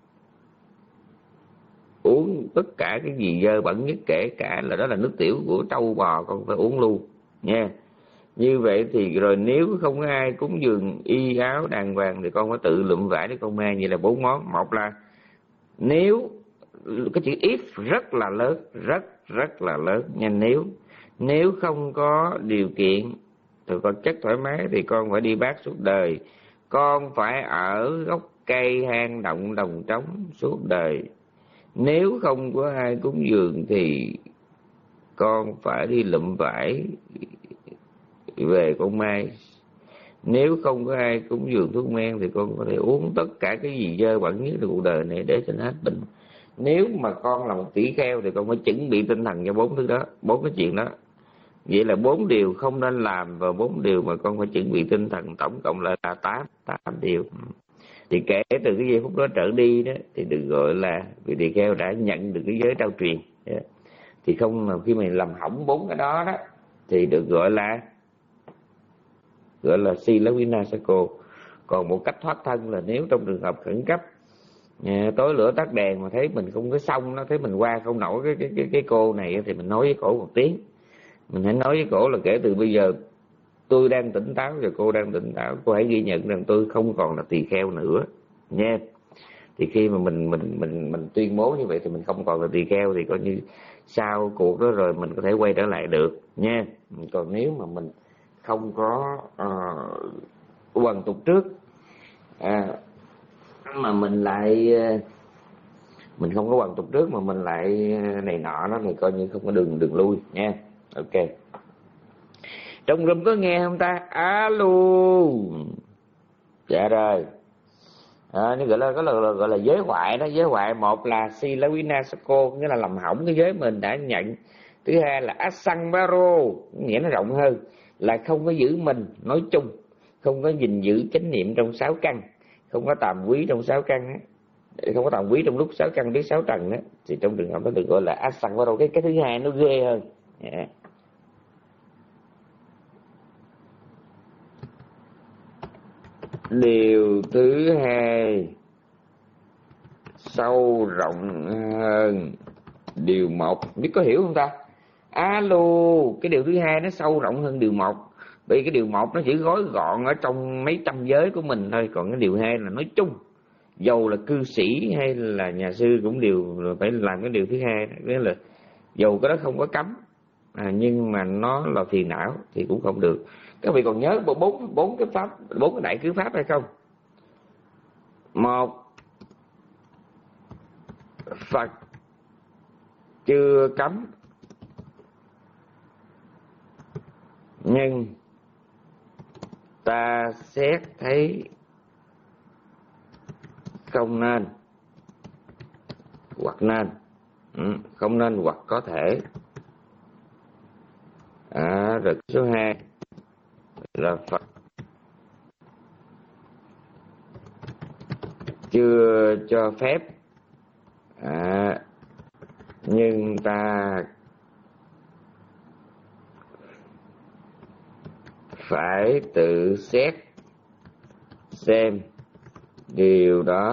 uống tất cả cái gì dơ bẩn nhất, kể cả là đó là nước tiểu của trâu bò, con phải uống luôn nha. Như vậy thì rồi nếu không có ai cúng dường y áo đàng hoàng thì con phải tự lụm vải để con mang. Vậy là bốn món. Một là nếu, cái chữ if rất là lớn, rất rất là lớn nha. Nếu nếu không có điều kiện thì con chất thoải mái thì con phải đi bát suốt đời, con phải ở gốc cây, hang động, đồng trống suốt đời. Nếu không có ai cúng dường thì con phải đi lụm vải về con mai. Nếu không có ai cúng dường thuốc men thì con có thể uống tất cả cái gì dơ bẩn nhất trong cuộc đời này để cho nó hết bệnh. Nếu mà con là một tỷ kheo thì con phải chuẩn bị tinh thần cho bốn thứ đó, bốn cái chuyện đó. Vậy là bốn điều không nên làm và bốn điều mà con phải chuẩn bị tinh thần, tổng cộng là tám tám điều. Thì kể từ cái giây phút đó trở đi đó thì được gọi là vị tỳ kheo đã nhận được cái giới trao truyền. Thì không mà khi mình làm hỏng bốn cái đó đó thì được gọi là gọi là Sila Vinasako. Còn một cách thoát thân là nếu trong trường hợp khẩn cấp, à, tối lửa tắt đèn mà thấy mình không có xong, nó thấy mình qua không nổi cái cái cái cái cô này thì mình nói với cổ một tiếng. Mình hãy nói với cổ là kể từ bây giờ tôi đang tỉnh táo và cô đang tỉnh táo, cô hãy ghi nhận rằng tôi không còn là tỳ kheo nữa nha. Thì khi mà mình mình mình mình tuyên bố như vậy thì mình không còn là tỳ kheo, thì coi như sau cuộc đó rồi mình có thể quay trở lại được nha. Còn nếu mà mình không có uh, hoàn tục trước, à, mà mình lại mình không có hoàn tục trước mà mình lại này nọ đó thì coi như không có đường đường lui nha. Ok, trong room có nghe không ta? Alo. Dạ rồi. À, nó gọi là, gọi là gọi là giới hoại đó. Giới hoại một là Sila Vinasako, nghĩa là làm hỏng cái giới mình đã nhận. Thứ hai là Asangbaro, nghĩa nó rộng hơn, là không có giữ mình nói chung, không có gìn giữ chánh niệm trong sáu căn, không có tàm quý trong sáu căn á, không có tàm quý trong lúc sáu căn biết sáu trần đó, thì trong trường hợp đó được gọi là Asangbaro. Cái cái thứ hai nó ghê hơn. Yeah. Điều thứ hai sâu rộng hơn điều một, biết có hiểu không ta? Alo, cái điều thứ hai nó sâu rộng hơn điều một. Bởi cái điều một nó chỉ gói gọn ở trong mấy trăm giới của mình thôi, còn cái điều hai là nói chung. Dầu là cư sĩ hay là nhà sư cũng đều phải làm cái điều thứ hai, nghĩa là dầu cái đó không có cấm, à, nhưng mà nó là phiền não thì cũng không được. Các vị còn nhớ bốn bốn cái pháp, bốn cái đại cứ pháp hay không? Một, Phật chưa cấm nhưng ta xét thấy không nên hoặc nên, ừ, không nên hoặc có thể. À, rồi số hai là Phật chưa cho phép, à, nhưng ta phải tự xét xem điều đó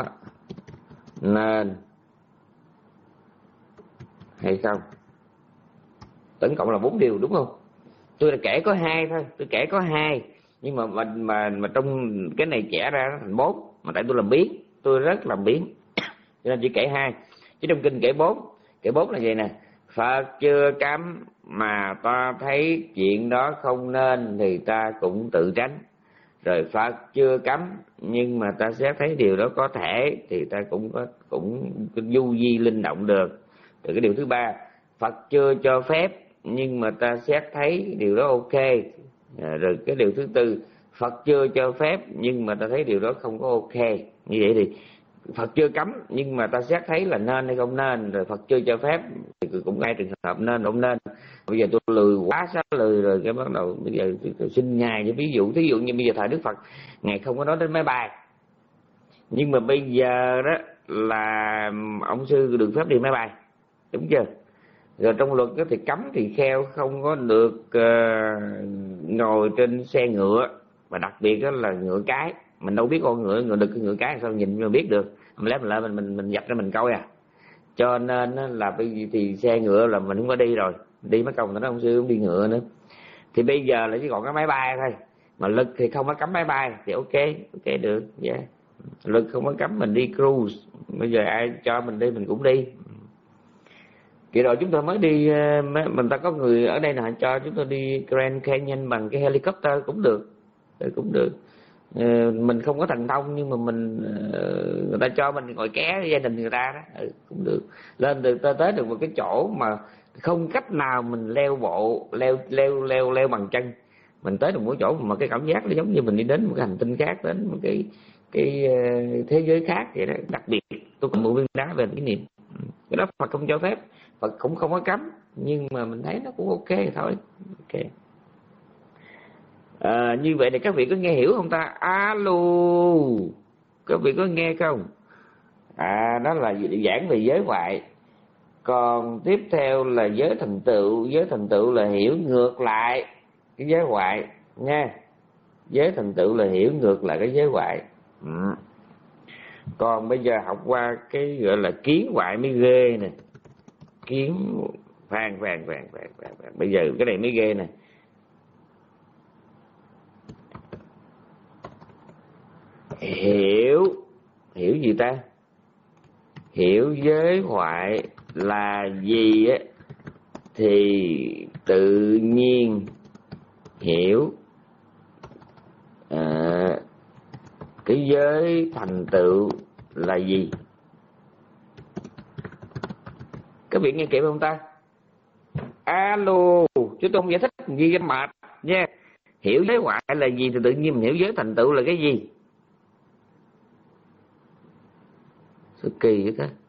nên hay không. tổng cộng là bốn điều đúng không? Tôi là kể có hai thôi, tôi kể có hai, nhưng mà mà mà, mà trong cái này chẻ ra nó thành bốn, mà tại tôi làm biến, tôi rất làm biến, cho nên chỉ kể hai. Chứ trong kinh kể bốn. Kể bốn là vậy nè: Phật chưa cấm mà ta thấy chuyện đó không nên thì ta cũng tự tránh. Rồi Phật chưa cấm nhưng mà ta xét thấy điều đó có thể thì ta cũng có cũng du di linh động được. Rồi cái điều thứ ba: Phật chưa cho phép nhưng mà ta xét thấy điều đó ok. À, rồi cái điều thứ tư: Phật chưa cho phép nhưng mà ta thấy điều đó không có ok. Như vậy thì Phật chưa cấm nhưng mà ta xét thấy là nên hay không nên, rồi Phật chưa cho phép thì cũng ngay trường hợp nên không nên. Bây giờ tôi lười quá xá lười rồi, cái bắt đầu bây giờ tôi xin ngài cho ví dụ. Thí dụ như bây giờ thời Đức Phật ngài không có nói đến máy bay, nhưng mà bây giờ đó là ông sư được phép đi máy bay, đúng chưa? Rồi trong luật đó thì cấm thì kheo không có được uh, ngồi trên xe ngựa, và đặc biệt đó là ngựa cái. Mình đâu biết con ngựa ngựa đực ngựa cái sao nhìn mà biết được, mình lấy mình lại mình mình mình dập ra mình coi à. Cho nên là bây giờ thì xe ngựa là mình không có đi rồi, đi mất công nó ông sư không đi ngựa nữa. Thì bây giờ là chỉ còn cái máy bay thôi, mà lực thì không có cấm máy bay thì ok, ok được, dạ. Yeah. Lực không có cấm mình đi cruise, bây giờ ai cho mình đi mình cũng đi. Kỳ rồi chúng tôi mới đi, mình ta có người ở đây là cho chúng tôi đi Grand Canyon bằng cái helicopter cũng được, cũng được. Mình không có thần thông nhưng mà mình người ta cho mình ngồi ké gia đình người ta đó, ừ, cũng được. Lên từ tới, tới được một cái chỗ mà không cách nào mình leo bộ, leo leo leo leo bằng chân, mình tới được một chỗ mà cái cảm giác nó giống như mình đi đến một cái hành tinh khác, đến một cái cái thế giới khác vậy đó. Đặc biệt tôi còn một viên đá về kỷ niệm, cái đó Phật không cho phép, Phật cũng không có cấm, nhưng mà mình thấy nó cũng ok thôi, ok. À, như vậy thì các vị có nghe hiểu không ta? Alo, các vị có nghe không? À, đó là giảng về giới ngoại. Còn tiếp theo là giới thành tựu. Giới thành tựu là hiểu ngược lại cái giới ngoại nha. Giới thành tựu là hiểu ngược lại cái giới ngoại. Ừ. Còn bây giờ học qua cái gọi là kiến ngoại mới ghê nè. Kiến vàng vàng vàng vàng vàng. Bây giờ cái này mới ghê nè. Hiểu hiểu gì ta? Hiểu giới ngoại là gì á thì tự nhiên hiểu à, cái giới thành tựu là gì. Các vị nghe kịp không ta? Alo, chứ tôi không giải thích gì cho mệt nha. Hiểu giới ngoại là gì thì tự nhiên mình hiểu giới thành tựu là cái gì. Sao kỳ vậy ta?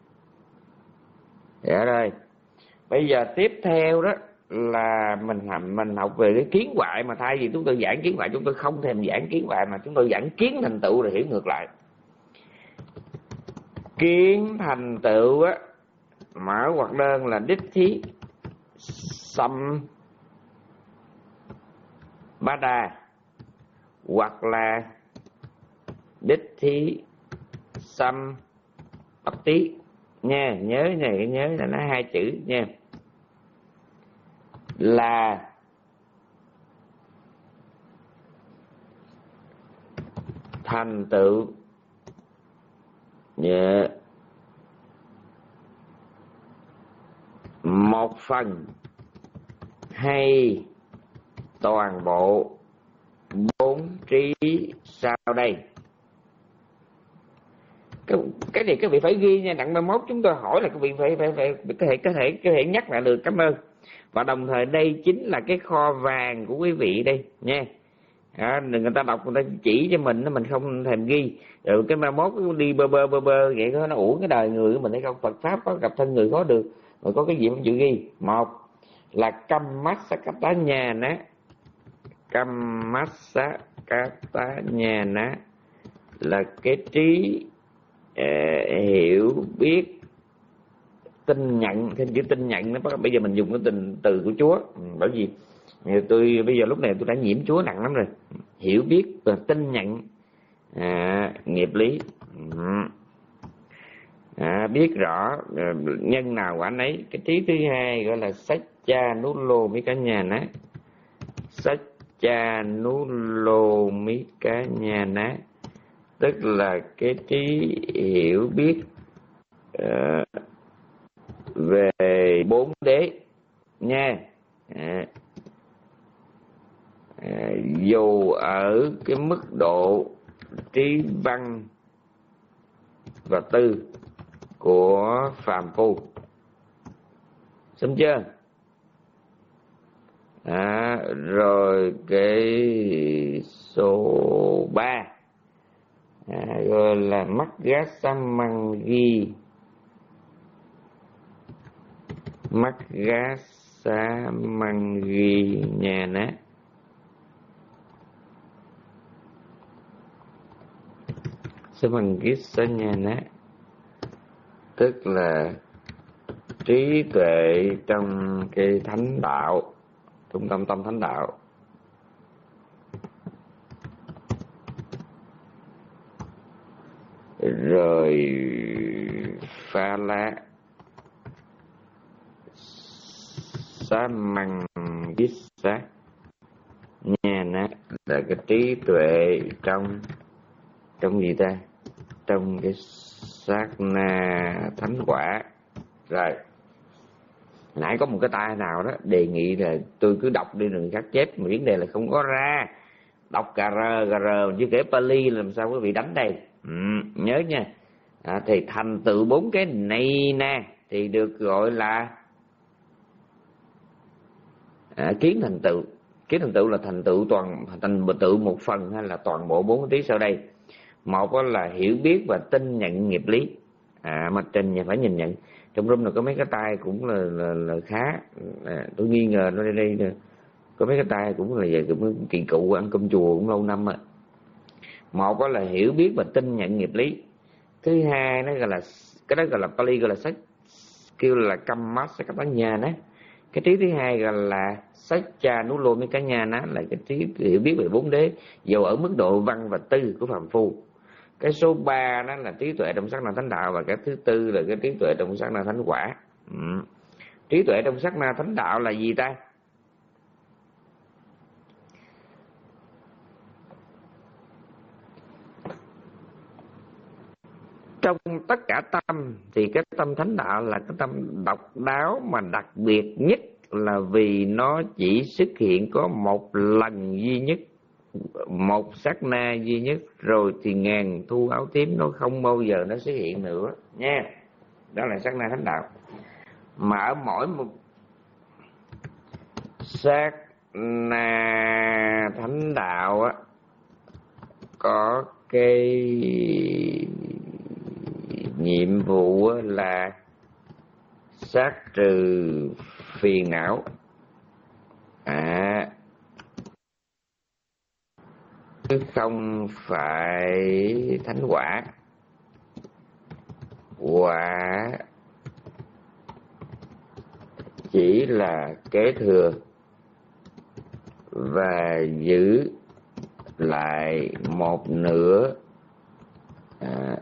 Dạ rồi. Bây giờ tiếp theo đó là mình mình học về cái kiến ngoại, mà thay vì chúng tôi giảng kiến ngoại chúng tôi không thèm giảng kiến ngoại mà chúng tôi giảng kiến thành tựu, rồi hiểu ngược lại. Kiến thành tựu á, mở hoặc đơn là đích thí xăm bá đa, hoặc là đích thí xăm bắp tí nha. Nhớ này, nhớ là nó hai chữ nha, là thành tựu yeah. một phần hay toàn bộ bốn trí sau đây. Cái, cái này các vị phải ghi nha, đặng mai mốt chúng tôi hỏi là các vị phải phải phải có thể có thể có thể nhắc lại được. Cảm ơn. Và đồng thời đây chính là cái kho vàng của quý vị đây nha. À, người ta đọc người ta chỉ cho mình, mình không thèm ghi, rồi cái mai mốt đi bơ bơ bơ bơ vậy đó, nó uổng cái đời người của mình hay không. Phật pháp có gặp thân người có được, rồi có cái gì không chịu ghi. Một là Kammasakatanyana. Kammasakatanyana là cái trí uh, hiểu biết tin nhận. Thêm chữ tin nhận nó bây giờ mình dùng cái tình từ của Chúa, bởi vì tôi bây giờ lúc này tôi đã nhiễm Chúa nặng lắm rồi. Hiểu biết và tin nhận à, nghiệp lý à, biết rõ nhân nào quả nấy. Cái trí thứ hai gọi là sách cha nú lô mi cá nhà ná. Sách cha nú lô mi cá nhà ná tức là cái trí hiểu biết uh, về bốn đế nha. À, à, dù ở cái mức độ trí văn và tư của phàm phu, xong chưa? À, rồi cái số ba à, gọi là mắt gá xăm măng ghi. Mắt gá xá măng ghi nhà ná. Xá măng ghi xá nhà ná tức là trí tuệ trong cái thánh đạo, trung tâm tâm thánh đạo. Rồi pha la xá măng ghi xá nhà ná là cái trí tuệ trong trong gì ta? Trong cái sát na thánh quả. Rồi nãy có một cái tay nào đó đề nghị là tôi cứ đọc đi đừng khác chép, mà vấn đề là không có ra. Đọc cà rờ cà rờ chứ kể Pali làm sao quý vị đánh đây. Ừ, nhớ nha. À, thì thành tựu bốn cái này nè thì được gọi là à, kiến thành tựu. Kiến thành tựu là thành tựu toàn thành tựu một phần hay là toàn bộ bốn cái trí sau đây. Một là hiểu biết và tin nhận nghiệp lý. À, mà trình phải nhìn nhận. Trong room này có mấy cái tay cũng là, là, là khá. À, tôi nghi ngờ nó đây đây có mấy cái tay cũng là về cũng kỳ cụ ăn cơm chùa cũng lâu năm á. Một là hiểu biết và tin nhận nghiệp lý. Thứ hai nó gọi là cái đó gọi là Pali gọi là sách kêu là Kammas các bán nhà đó. Cái trí thứ hai gọi là sách cha nú lô mấy cá nhà đó là cái trí hiểu biết về bốn đế dù ở mức độ văn và tư của phàm phu. Cái số ba đó là trí tuệ trong sát na thánh đạo, và cái thứ tư là cái trí tuệ trong sát na thánh quả. Ừ. Trí tuệ trong sát na thánh đạo là gì ta? Trong tất cả tâm thì cái tâm thánh đạo là cái tâm độc đáo mà đặc biệt nhất, là vì nó chỉ xuất hiện có một lần duy nhất, một sát na duy nhất, rồi thì ngàn thu áo tím nó không bao giờ nó xuất hiện nữa nha. Đó là sát na thánh đạo. Mà ở mỗi một sát na thánh đạo á có cái nhiệm vụ là sát trừ phiền não. À, chứ không phải thánh quả. Quả chỉ là kế thừa và giữ lại một nửa à,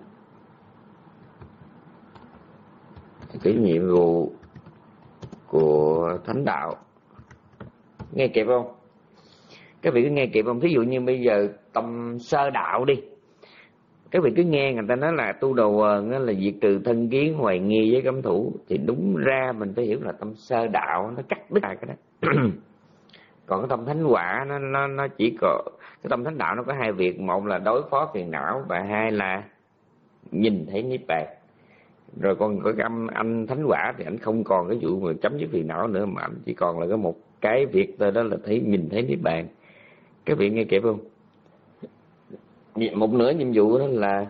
cái nhiệm vụ của thánh đạo. Nghe kịp không? Các vị cứ nghe kịp không? Thí dụ như bây giờ tâm sơ đạo đi, các vị cứ nghe người ta nói là tu đầu quần là diệt trừ thân kiến, hoài nghi với cấm thủ, thì đúng ra mình phải hiểu là tâm sơ đạo nó cắt đứt cái đó. Còn cái tâm thánh quả nó nó nó chỉ có cái tâm thánh đạo nó có hai việc, một là đối phó phiền não và hai là nhìn thấy niết bàn. Rồi còn cái âm anh thánh quả thì anh không còn cái vụ mà chấm dứt phiền não nữa, mà anh chỉ còn là cái một cái việc thôi, đó là thấy nhìn thấy niết bàn. Các vị nghe kịp không? Một nửa nhiệm vụ đó là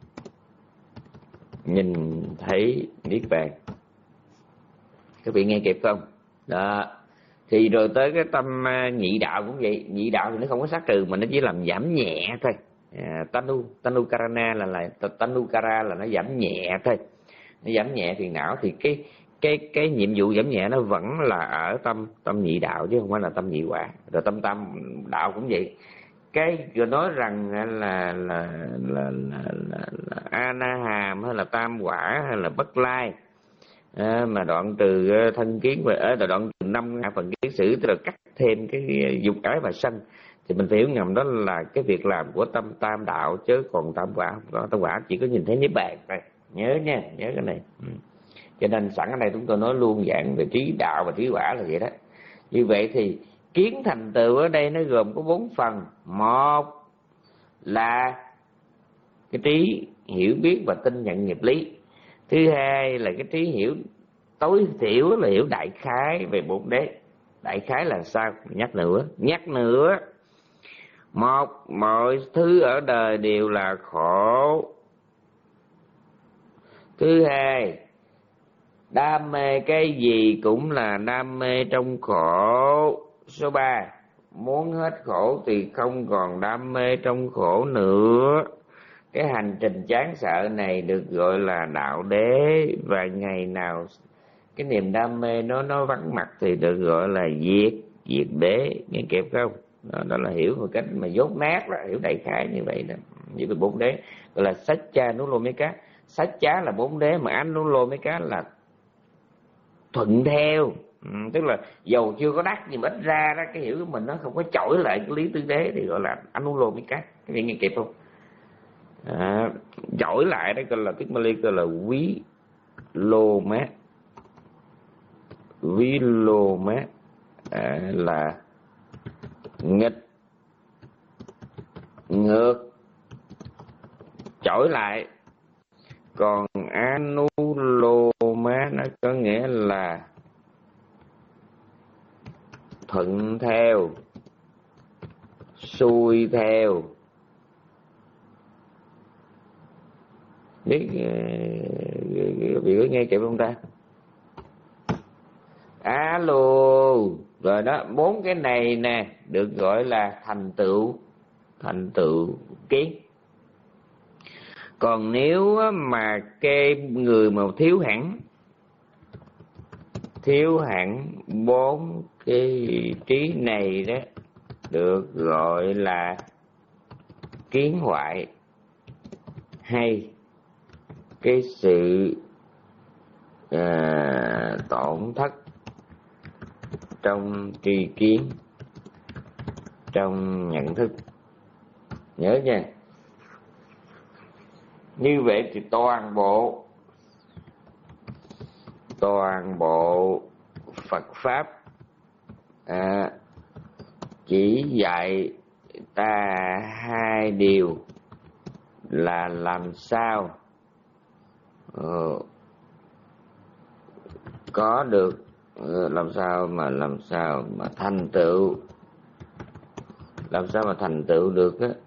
nhìn thấy niết bàn. Các vị nghe kịp không? Đó. Thì rồi tới cái tâm nhị đạo cũng vậy. Nhị đạo thì nó không có sát trừ mà nó chỉ làm giảm nhẹ thôi. À, tanu tanukarana là là tanukara là nó giảm nhẹ thôi. Nó giảm nhẹ phiền não. Thì cái cái cái nhiệm vụ giảm nhẹ nó vẫn là ở tâm tâm nhị đạo chứ không phải là tâm nhị quả. Rồi tâm tam đạo cũng vậy. Cái vừa nói rằng là là là là, là, là, là Anaham hay là tam quả hay là bất lai à, mà đoạn trừ thân kiến và ở đoạn trừ năm ngã phần kiết sử, tức là cắt thêm cái dục ái và sân, thì mình phải hiểu ngầm đó là cái việc làm của tâm tam đạo, chứ còn tam quả không có. Tam quả chỉ có nhìn thấy niết bàn thôi, nhớ nha, nhớ cái này. Ừ. Cho nên sẵn ở đây chúng tôi nói luôn giảng về trí đạo và trí quả là vậy đó. Như vậy thì kiến thành tựu ở đây nó gồm có bốn phần. Một là cái trí hiểu biết và tin nhận nghiệp lý. Thứ hai là cái trí hiểu tối thiểu là hiểu đại khái về bốn đế. Đại khái là sao? Nhắc nữa, nhắc nữa. Một, mọi thứ ở đời đều là khổ. Thứ hai, đam mê cái gì cũng là đam mê trong khổ. Số ba, muốn hết khổ thì không còn đam mê trong khổ nữa. Cái hành trình chán sợ này được gọi là đạo đế, và ngày nào cái niềm đam mê nó nó vắng mặt thì được gọi là diệt diệt đế. Nghe kịp không? Đó, đó là hiểu một cách mà dốt nát đó, hiểu đại khái như vậy đó. Như cái bốn đế gọi là sách cha nú lô mấy cá. Sách chá là bốn đế, mà anh nú lô mấy cá là thuận theo. Ừ, tức là dầu chưa có đắc nhưng mà ít ra đó cái hiểu của mình nó không có chổi lại cái lý tứ đế thì gọi là anh nú lô mấy cá. Các bạn nghe kịp không? À, chổi lại đó gọi là tiếng Mali gọi là quý lô mát. Quý lô mát à, là nghịch ngược chổi lại. Còn anuloma nó có nghĩa là thuận theo, xuôi theo. Biết vị có nghe kịp không ta? Alo, rồi đó, bốn cái này nè được gọi là thành tựu, thành tựu kiến. Còn nếu mà cái người mà thiếu hẳn, thiếu hẳn bốn cái trí này đó được gọi là kiến hoại, hay cái sự à, tổn thất trong tri kiến, trong nhận thức. Nhớ nha. Như vậy thì toàn bộ toàn bộ Phật pháp à, chỉ dạy ta hai điều là làm sao uh, có được uh, làm sao mà làm sao mà thành tựu, làm sao mà thành tựu được á,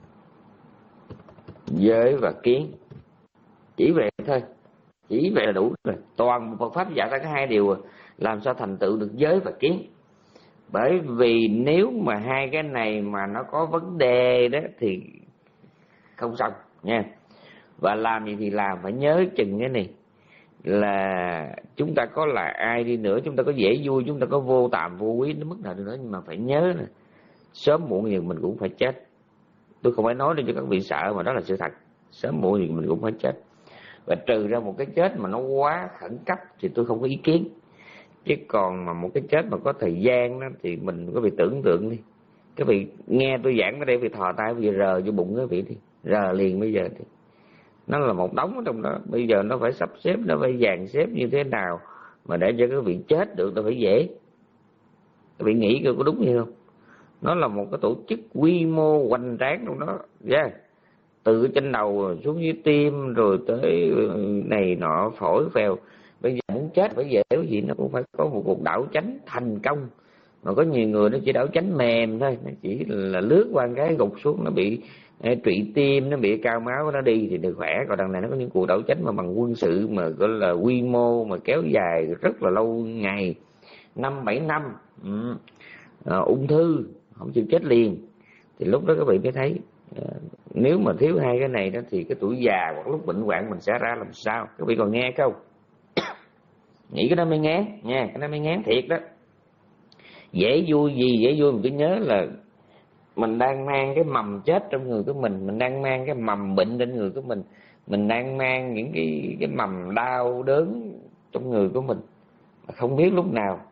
giới và kiến. Chỉ vậy thôi, chỉ vậy là đủ rồi. Toàn Phật pháp dạy ta có hai điều, làm sao thành tựu được giới và kiến. Bởi vì nếu mà hai cái này mà nó có vấn đề đó thì không xong nha. Và làm gì thì làm, phải nhớ chừng cái này là chúng ta có là ai đi nữa, chúng ta có dễ vui, chúng ta có vô tàm vô quý đến mức nào đi nữa, nhưng mà phải nhớ là sớm muộn gì mình cũng phải chết. Tôi không phải nói để cho các vị sợ, mà đó là sự thật. Sớm muộn gì mình cũng phải chết. Và trừ ra một cái chết mà nó quá khẩn cấp thì tôi không có ý kiến. Chứ còn mà một cái chết mà có thời gian đó thì mình có vị tưởng tượng đi. Các vị nghe tôi giảng ở đây, vị thò tay vì rờ vô bụng các vị đi, rờ liền bây giờ thì nó là một đống ở trong đó. Bây giờ nó phải sắp xếp, nó phải dàn xếp như thế nào mà để cho các vị chết được, nó phải dễ. Các vị nghĩ có đúng như không? Nó là một cái tổ chức quy mô hoành tráng trong đó, yeah. Từ trên đầu xuống dưới tim rồi tới này nọ phổi phèo. Bây giờ muốn chết phải dễ gì, nó cũng phải có một cuộc đảo chánh thành công. Mà có nhiều người nó chỉ đảo chánh mềm thôi, nó chỉ là lướt qua cái gục xuống, nó bị trụy tim, nó bị cao máu, nó đi thì được khỏe. Còn đằng này nó có những cuộc đảo chánh mà bằng quân sự, mà gọi là quy mô, mà kéo dài rất là lâu ngày, năm bảy năm. ừ. à, ung thư không chịu chết liền. Thì lúc đó các vị mới thấy à, nếu mà thiếu hai cái này đó thì cái tuổi già hoặc lúc bệnh hoạn mình sẽ ra làm sao. Các vị còn nghe không? Nghĩ cái đó mới ngán nha, cái đó mới ngán thiệt đó. Dễ vui gì dễ vui, mình cứ nhớ là mình đang mang cái mầm chết trong người của mình, mình đang mang cái mầm bệnh trên người của mình, mình đang mang những cái cái mầm đau đớn trong người của mình, mà không biết lúc nào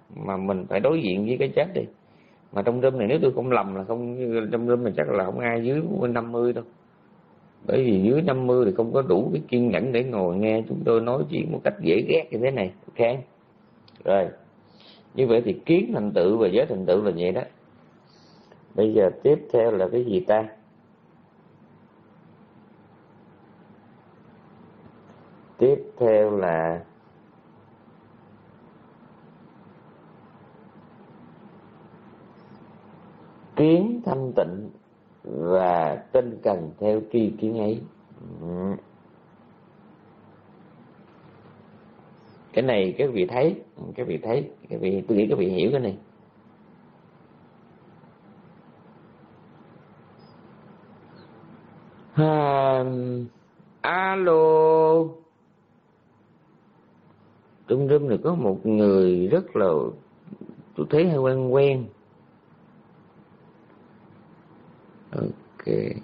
mà mình phải đối diện với cái chết đi. Mà trong room này nếu tôi không lầm là không, trong room này chắc là không ai dưới năm mươi đâu. Bởi vì dưới năm mươi thì không có đủ cái kiên nhẫn để ngồi nghe chúng tôi nói chuyện một cách dễ ghét như thế này. Ok. Rồi. Như vậy thì kiến thành tựu và giới thành tựu là vậy đó. Bây giờ tiếp theo là cái gì ta? Tiếp theo là kiến thanh tịnh và tinh cần theo tri kiến ấy. Cái này các vị thấy, các vị thấy, các vị, tôi nghĩ các vị hiểu cái này. À, alo, trong room này có một người rất là tôi thấy hơi quen quen. Ok,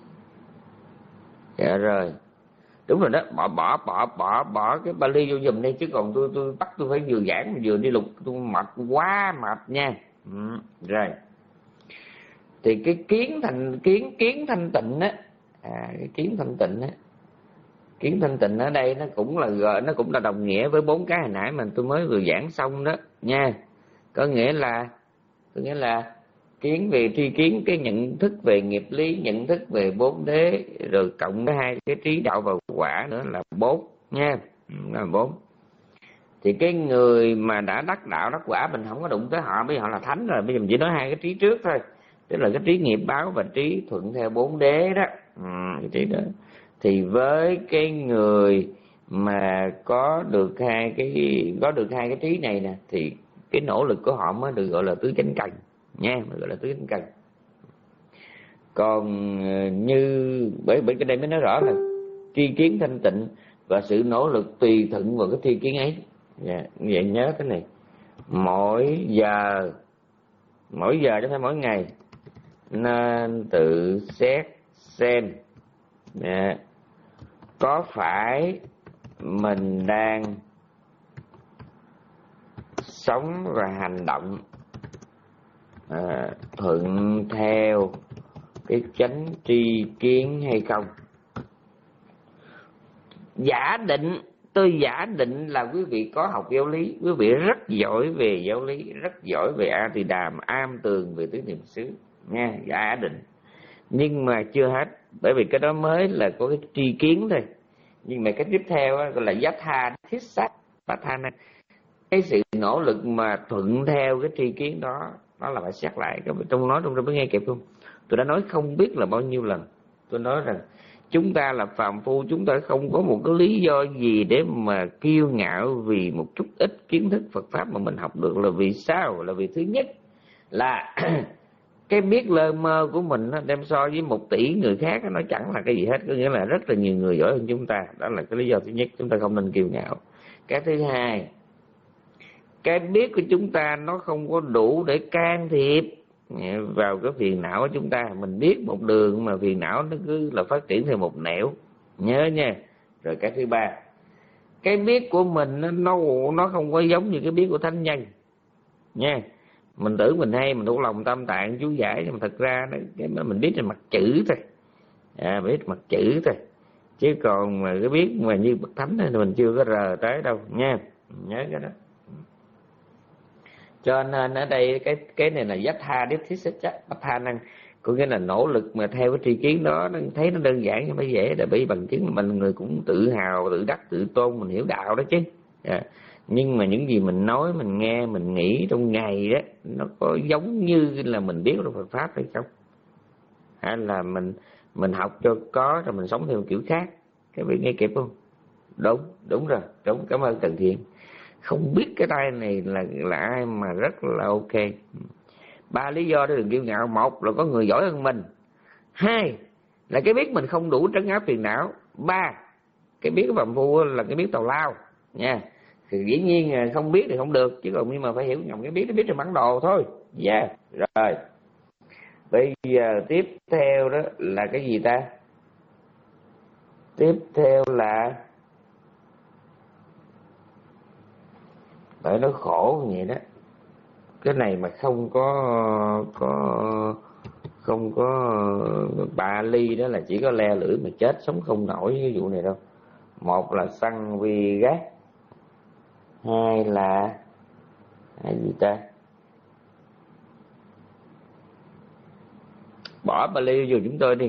dạ rồi, đúng rồi đó, bỏ bỏ bỏ bỏ bỏ cái Bali vô giùm đây, chứ còn tôi tôi bắt tôi phải vừa giảng mà vừa đi lục, tôi mệt quá mệt nha. Ừ, rồi, thì cái kiến thành kiến kiến thanh tịnh á, à, cái kiến thanh tịnh á, kiến thanh tịnh ở đây nó cũng là nó cũng là đồng nghĩa với bốn cái hồi nãy mà tôi mới vừa giảng xong đó nha. Có nghĩa là có nghĩa là kiến về tri kiến, cái nhận thức về nghiệp lý, nhận thức về bốn đế, rồi cộng với hai cái trí đạo và quả nữa là bốn nha, là bốn. Thì cái người mà đã đắc đạo đắc quả mình không có đụng tới họ, bây giờ họ là thánh rồi, bây giờ mình chỉ nói hai cái trí trước thôi, tức là cái trí nghiệp báo và trí thuận theo bốn đế đó. Ừ, cái trí đó thì với cái người mà có được hai cái có được hai cái trí này nè, thì cái nỗ lực của họ mới được gọi là tứ chánh cần nha, mới gọi là tứ chánh cần. Còn như bởi bởi cái đây mới nói rõ là tri kiến thanh tịnh và sự nỗ lực tùy thuận vào cái tri kiến ấy. Yeah, vậy nhớ cái này, mỗi giờ mỗi giờ chứ phải mỗi ngày nên tự xét xem, yeah, có phải mình đang sống và hành động à, thuận theo cái chánh tri kiến hay không. Giả định, tôi giả định là quý vị có học giáo lý, quý vị rất giỏi về giáo lý, rất giỏi về A Tỳ Đàm, am tường về tứ niệm xứ nha, giả định. Nhưng mà chưa hết, bởi vì cái đó mới là có cái tri kiến thôi. Nhưng mà cái tiếp theo đó, gọi là yatha thiết sát patthana, cái sự nỗ lực mà thuận theo cái tri kiến đó, đó là phải xét lại. Trong nói trong đó mới nghe kịp không? Tôi đã nói không biết là bao nhiêu lần. Tôi nói rằng chúng ta là phàm phu, chúng ta không có một cái lý do gì để mà kiêu ngạo vì một chút ít kiến thức Phật Pháp mà mình học được. Là vì sao? Là vì thứ nhất là cái biết lơ mơ của mình nó đem so với một tỷ người khác nó chẳng là cái gì hết. Có nghĩa là rất là nhiều người giỏi hơn chúng ta. Đó là cái lý do thứ nhất, chúng ta không nên kiêu ngạo. Cái thứ hai, cái biết của chúng ta nó không có đủ để can thiệp vào cái phiền não của chúng ta. Mình biết một đường mà phiền não nó cứ là phát triển theo một nẻo, nhớ nha. Rồi cái thứ ba, cái biết của mình nó nó không có giống như cái biết của thánh nhân nha. Mình tưởng mình hay, mình đủ lòng tâm tạng chú giải, nhưng mà thật ra nó, cái mình biết trên mặt chữ thôi, à, biết mặt chữ thôi, chứ còn mà cái biết mà như bậc thánh thì mình chưa có rờ tới đâu nha, nhớ cái đó. Cho nên ở đây cái cái này là yatha patthana, có nghĩa là nỗ lực mà theo cái tri kiến đó. Nó thấy nó đơn giản nhưng mà dễ, để bị bằng chứng mình người cũng tự hào, tự đắc, tự tôn mình hiểu đạo đó chứ. À, nhưng mà những gì mình nói, mình nghe, mình nghĩ trong ngày đó, nó có giống như là mình biết được Phật Pháp hay không, hay là mình mình học cho có rồi mình sống theo kiểu khác. Các vị nghe kịp không? Đúng, đúng rồi, đúng. Cảm ơn Trần Thiện. Không biết cái tay này là là ai mà rất là ok. Ba lý do để đừng kiêu ngạo. Một là có người giỏi hơn mình. Hai là cái biết mình không đủ trấn áp phiền não. Ba, cái biết của phàm phu là cái biết tào lao nha. Thì dĩ nhiên không biết thì không được, chứ còn nhưng mà phải hiểu nhầm cái biết, nó biết trên bản đồ thôi. Yeah. Rồi bây giờ tiếp theo đó là cái gì ta? Tiếp theo là bởi nó khổ như vậy đó. cái này mà không có có không có ba ly đó là chỉ có le lưỡi mà chết, sống không nổi cái vụ này đâu. Một là xăng vi gác, hai là hai gì ta, bỏ ba ly vô chúng tôi đi.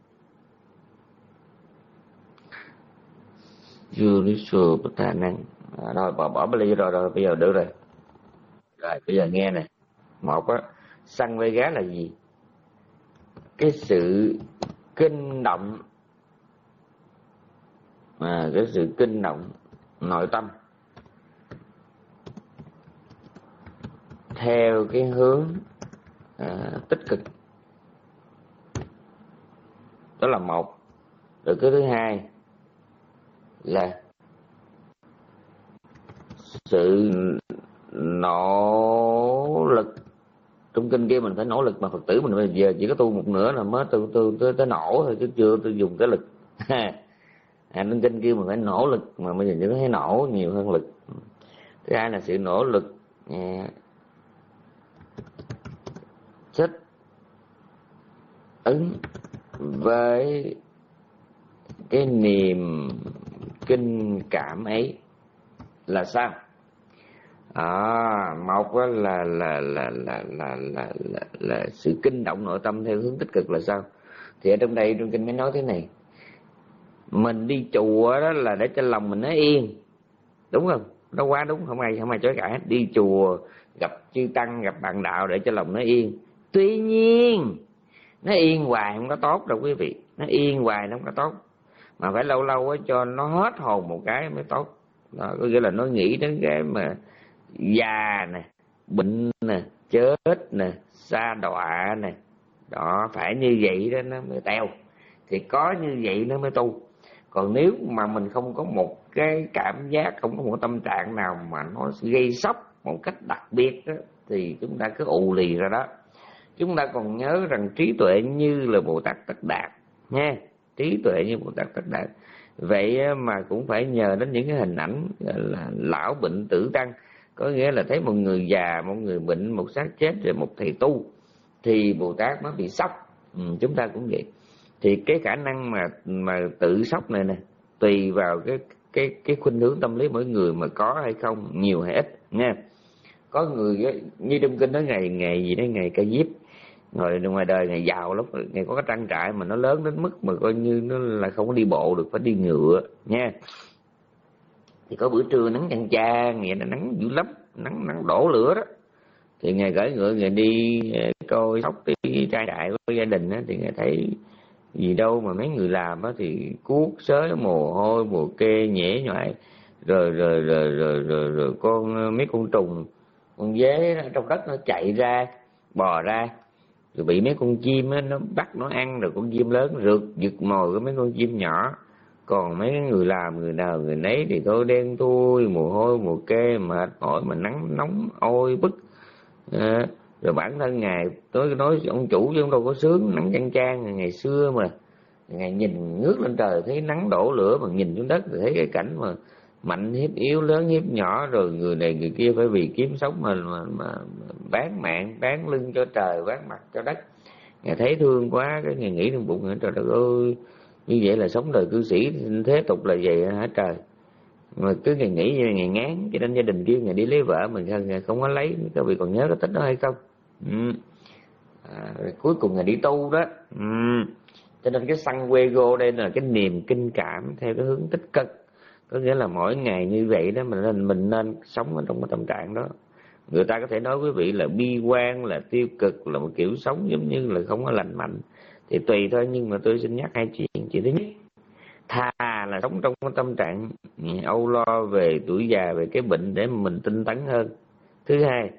Chưa lý sửa bất khả năng. À, rồi bỏ bỏ ba ly rồi rồi bây giờ được rồi. Rồi bây giờ nghe nè. Một á, xăng với gá là gì? Cái sự kinh động, à, cái sự kinh động nội tâm theo cái hướng à, tích cực, đó là một. Rồi cái thứ hai là sự nỗ lực. Trong kinh kia mình phải nỗ lực, mà Phật tử mình bây giờ chỉ có tu một nửa là mới tu tu tới, tới nổ thôi, chứ chưa tôi dùng cái lực. À, trong kinh kia mình phải nỗ lực, mà bây giờ chỉ có thấy nổ nhiều hơn lực. Thứ hai là sự nỗ lực à, thích ứng với cái niềm kinh cảm ấy là sao? À, một là là là là là là là, là, là sự kinh động nội tâm theo hướng tích cực là sao? Thì ở trong đây trong kinh mới nói thế này: mình đi chùa đó là để cho lòng mình nó yên, đúng không? Nó quá đúng, không ai không ai chối cãi. Đi chùa gặp chư tăng, gặp bạn đạo để cho lòng nó yên. Tuy nhiên nó yên hoài không có tốt đâu quý vị, nó yên hoài nó không có tốt, mà phải lâu lâu cho nó hết hồn một cái mới tốt. Đó, có nghĩa là nó nghĩ đến cái mà già nè, bệnh nè, chết nè, sa đọa nè, đó phải như vậy đó nó mới teo. Thì có như vậy nó mới tu. Còn nếu mà mình không có một cái cảm giác, không có một tâm trạng nào mà nó gây sốc một cách đặc biệt đó, thì chúng ta cứ ù lì ra đó. Chúng ta còn nhớ rằng trí tuệ như là Bồ Tát Tất Đạt nha, trí tuệ như Bồ Tát Tất Đạt. Vậy mà cũng phải nhờ đến những cái hình ảnh là lão bệnh tử tăng, có nghĩa là thấy một người già, một người bệnh, một xác chết, rồi một thầy tu, thì Bồ Tát mới bị sốc. Ừ, chúng ta cũng vậy. Thì cái khả năng mà mà tự sốc này nè, tùy vào cái cái cái khuynh hướng tâm lý mỗi người mà có hay không, nhiều hay ít nha. Có người như trong kinh nói ngày ngày gì đó, ngày Ca Diếp, rồi ngoài đời ngày giàu lắm, ngày có cái trang trại mà nó lớn đến mức mà coi như nó là không có đi bộ được, phải đi ngựa nha. Thì có bữa trưa nắng chang chang, ngày là nắng dữ lắm, nắng nắng đổ lửa đó, thì ngày gửi ngựa ngày đi coi sóc cái trang trại của gia đình á, thì ngày thấy gì đâu mà mấy người làm á thì cuốc xới mồ hôi mồ kê nhễ nhại, rồi rồi rồi rồi rồi, rồi con mấy con trùng, con dế trong đất nó chạy ra bò ra, rồi bị mấy con chim á nó bắt nó ăn, rồi con chim lớn rượt giật mồi của mấy con chim nhỏ. Còn mấy người làm người nào người nấy thì thôi đen thui, mồ hôi mồ kê, mệt mỏi mà nắng nóng oi bức. À, rồi bản thân ngài tôi nói ông chủ chứ ông đâu có sướng, nắng chang chang ngày xưa mà ngài nhìn ngước lên trời thấy nắng đổ lửa, mà nhìn xuống đất thì thấy cái cảnh mà mạnh hiếp yếu, lớn hiếp nhỏ, rồi người này người kia phải vì kiếm sống mà mà, mà bán mạng bán lưng cho trời, bán mặt cho đất. Ngài thấy thương quá, cái ngài nghĩ trong bụng: trời đất ơi, như vậy là sống đời cư sĩ thế tục là vậy hả trời. Mà cứ ngày nghĩ như ngày ngán, cho nên gia đình kêu ngày đi lấy vợ, mình ngày không có lấy. Các vị còn nhớ cái tích đó hay không? Ừ. À, rồi cuối cùng ngày đi tu đó. Ừ. Cho nên cái xăng quego đây là cái niềm kinh cảm theo cái hướng tích cực, có nghĩa là mỗi ngày như vậy đó mình nên mình nên sống ở trong cái tâm trạng đó. Người ta có thể nói quý vị là bi quan, là tiêu cực, là một kiểu sống giống như là không có lành mạnh, thì tùy thôi. Nhưng mà tôi xin nhắc hai chuyện. Chuyện thứ nhất, thà là sống trong cái tâm trạng âu lo về tuổi già, về cái bệnh để mình tinh tấn hơn. Thứ hai,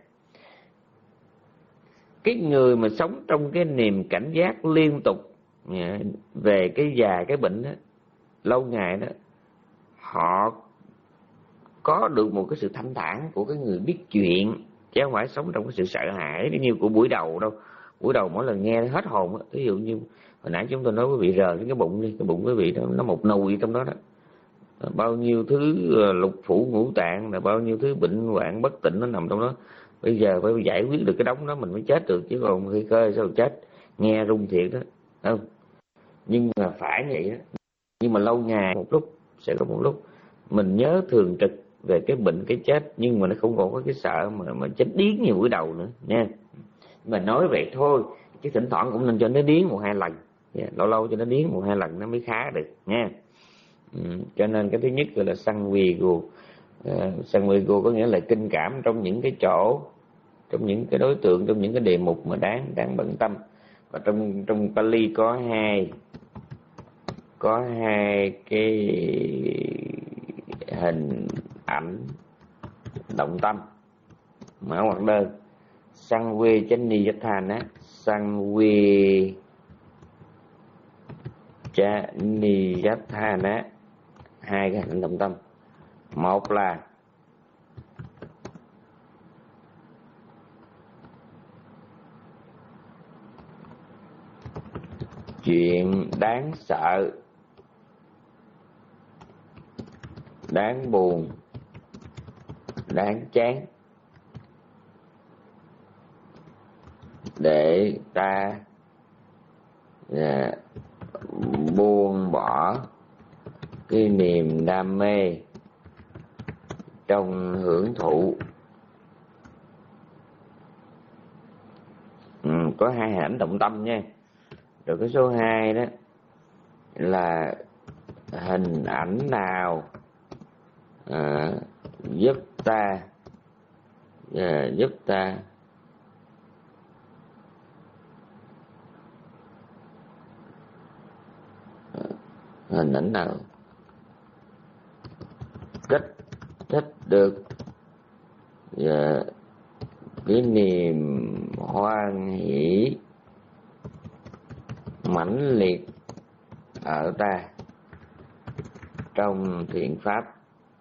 cái người mà sống trong cái niềm cảnh giác liên tục về cái già cái bệnh đó, lâu ngày đó, họ có được một cái sự thanh thản của cái người biết chuyện, chứ không phải sống trong cái sự sợ hãi như của buổi đầu đâu. Buổi đầu mỗi lần nghe hết hồn á. Ví dụ như hồi nãy chúng tôi nói quý vị rờ cái bụng đi, cái bụng quý vị đó nó một nùi trong đó đó, bao nhiêu thứ lục phủ ngũ tạng, là bao nhiêu thứ bệnh hoạn bất tịnh nó nằm trong đó. Bây giờ phải giải quyết được cái đống đó mình mới chết được, chứ còn khi khơi sao chết. Nghe rung thiệt đó, không? Nhưng mà phải vậy đó. Nhưng mà lâu ngày một lúc sẽ có một lúc mình nhớ thường trực về cái bệnh cái chết, nhưng mà nó không còn có cái sợ mà mà chết điếng như buổi đầu nữa nha. Mà nói vậy thôi, chứ thỉnh thoảng cũng nên cho nó điếng một hai lần, yeah, lâu lâu cho nó điếng một hai lần nó mới khá được nha. Ừ, cho nên cái thứ nhất gọi là sanguigo. uh, sanguigo có nghĩa là kinh cảm trong những cái chỗ, trong những cái đối tượng, trong những cái đề mục mà đáng đáng bận tâm. Và trong trong Pali có hai có hai cái hình ảnh động tâm mở ngoặc đơn. Sangwe chani yathana, Sangwe chani yathana, hai cái hình động tâm. Một là chuyện đáng sợ, đáng buồn, đáng chán, để ta à, buông bỏ cái niềm đam mê trong hưởng thụ. Ừ, có hai hình ảnh động tâm nha. Rồi cái số hai đó là hình ảnh nào à, giúp ta à, giúp ta hình ảnh nào kích thích được và cái niềm hoan hỷ mãnh liệt ở ta trong thiện pháp.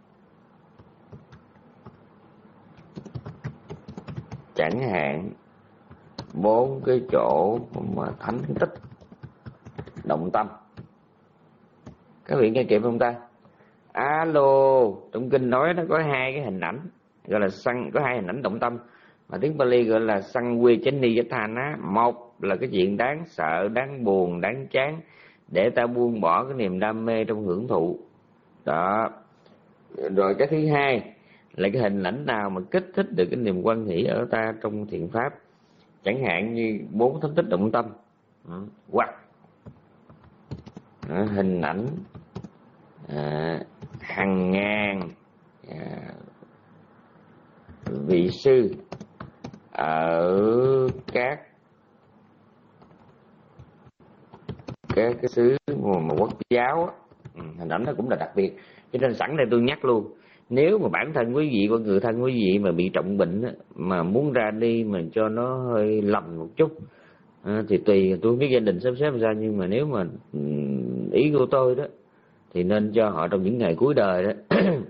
Chẳng hạn bốn cái chỗ mà thánh tích động tâm, các vị nghe kịp không ta? Alo, trong kinh nói nó có hai cái hình ảnh gọi là săn, có hai hình ảnh động tâm mà tiếng Pali gọi là Sangwe chani yathana. Một là cái chuyện đáng sợ, đáng buồn, đáng chán, để ta buông bỏ cái niềm đam mê trong hưởng thụ đó. Rồi cái thứ hai là cái hình ảnh nào mà kích thích được cái niềm quan hỷ ở ta trong thiện pháp, chẳng hạn như bốn thánh tích động tâm. Ừ. Hoặc à, hình ảnh à, hàng ngàn à, vị sư ở các cái cái xứ mà, mà quốc giáo á. Ừ, hình ảnh nó cũng là đặc biệt, cho nên sẵn đây tôi nhắc luôn. Nếu mà bản thân quý vị hoặc người thân quý vị mà bị trọng bệnh á, mà muốn ra đi mà cho nó hơi lầm một chút à, thì tùy, tôi không biết gia đình sắp xếp làm sao, nhưng mà nếu mà ý của tôi đó thì nên cho họ trong những ngày cuối đời đó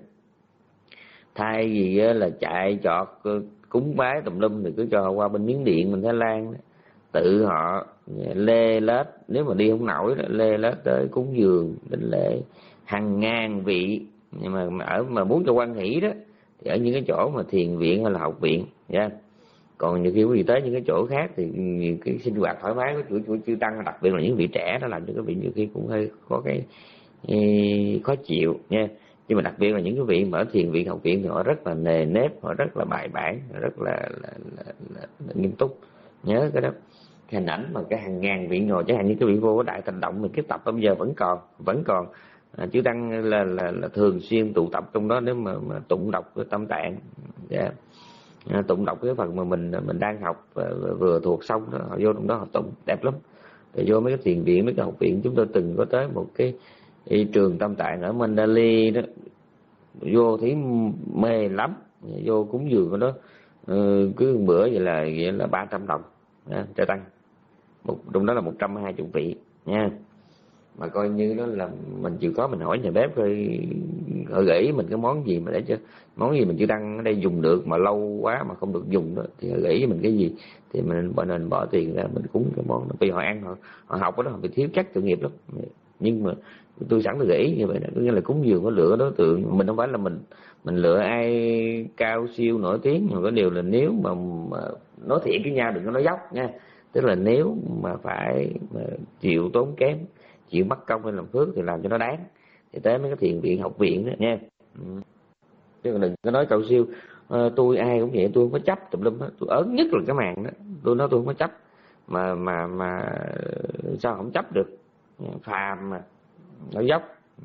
thay vì là chạy chọt cúng bái tùm lum thì cứ cho họ qua bên Miến Điện, mình Thái Lan đó. Tự họ lê lết, nếu mà đi không nổi đó, lê lết tới cúng dường đến lễ hàng ngàn vị. Nhưng mà ở mà muốn cho quan hỷ đó thì ở những cái chỗ mà thiền viện hay là học viện nha. Còn nhiều khi quý vị tới những cái chỗ khác thì nhiều cái sinh hoạt thoải mái của chuỗi chuỗi chư tăng, đặc biệt là những vị trẻ, nó làm cho các vị nhiều khi cũng hơi có cái ê, khó chịu nha. Nhưng mà đặc biệt là những cái vị mà ở thiền viện học viện thì họ rất là nề nếp, họ rất là bài bản, rất là, là, là, là, là nghiêm túc. Nhớ cái đó, hình ảnh mà cái hàng ngàn vị ngồi, chẳng hạn như cái vị vô của Đại Thành Động, mình cái tập bây giờ vẫn còn vẫn còn à, chư tăng là, là là thường xuyên tụ tập trong đó để mà, mà tụng đọc cái Tâm Tạng. Yeah. À, tụng đọc cái phần mà mình mình đang học và vừa thuộc xong đó, họ vô trong đó họ tụng đẹp lắm. Rồi vô mấy cái thiền viện, mấy cái học viện, chúng tôi từng có tới một cái, cái trường Tâm Tạng ở Mandalay đó, vô thấy mê lắm, vô cúng dường ở đó ừ, cứ bữa vậy là vậy là ba trăm đồng nha, trai tăng một, trong đó là một trăm hai mươi vị nha. Mà coi như đó là mình chịu khó mình hỏi nhà bếp coi họ gợi ý mình cái món gì mà để cho món gì mình chưa đăng ở đây dùng được mà lâu quá mà không được dùng đó, thì họ gợi ý mình cái gì thì mình bỏ nên bỏ tiền ra mình cúng cái món đó. Vì họ ăn họ, họ học ở đó họ bị thiếu chắc tội nghiệp lắm. Nhưng mà tôi sẵn tôi gợi ý như vậy đó, có nghĩa là cúng dường có lựa đối tượng. Mình không phải là mình mình lựa ai cao siêu nổi tiếng, mà có điều là nếu mà, mà nói thiện với nhau đừng có nói dốc nha. Tức là nếu mà phải mà chịu tốn kém, chịu mất công hay làm phước thì làm cho nó đáng, thì tới mấy cái thiền viện học viện đó nha. Ừ. Chứ đừng có nói cao siêu. À, tôi ai cũng vậy, tôi không có chấp tùm lum hết. Tôi ớn nhất là cái màn đó, tôi nói tôi không có chấp, mà mà mà sao không chấp được, phàm mà nói dốc.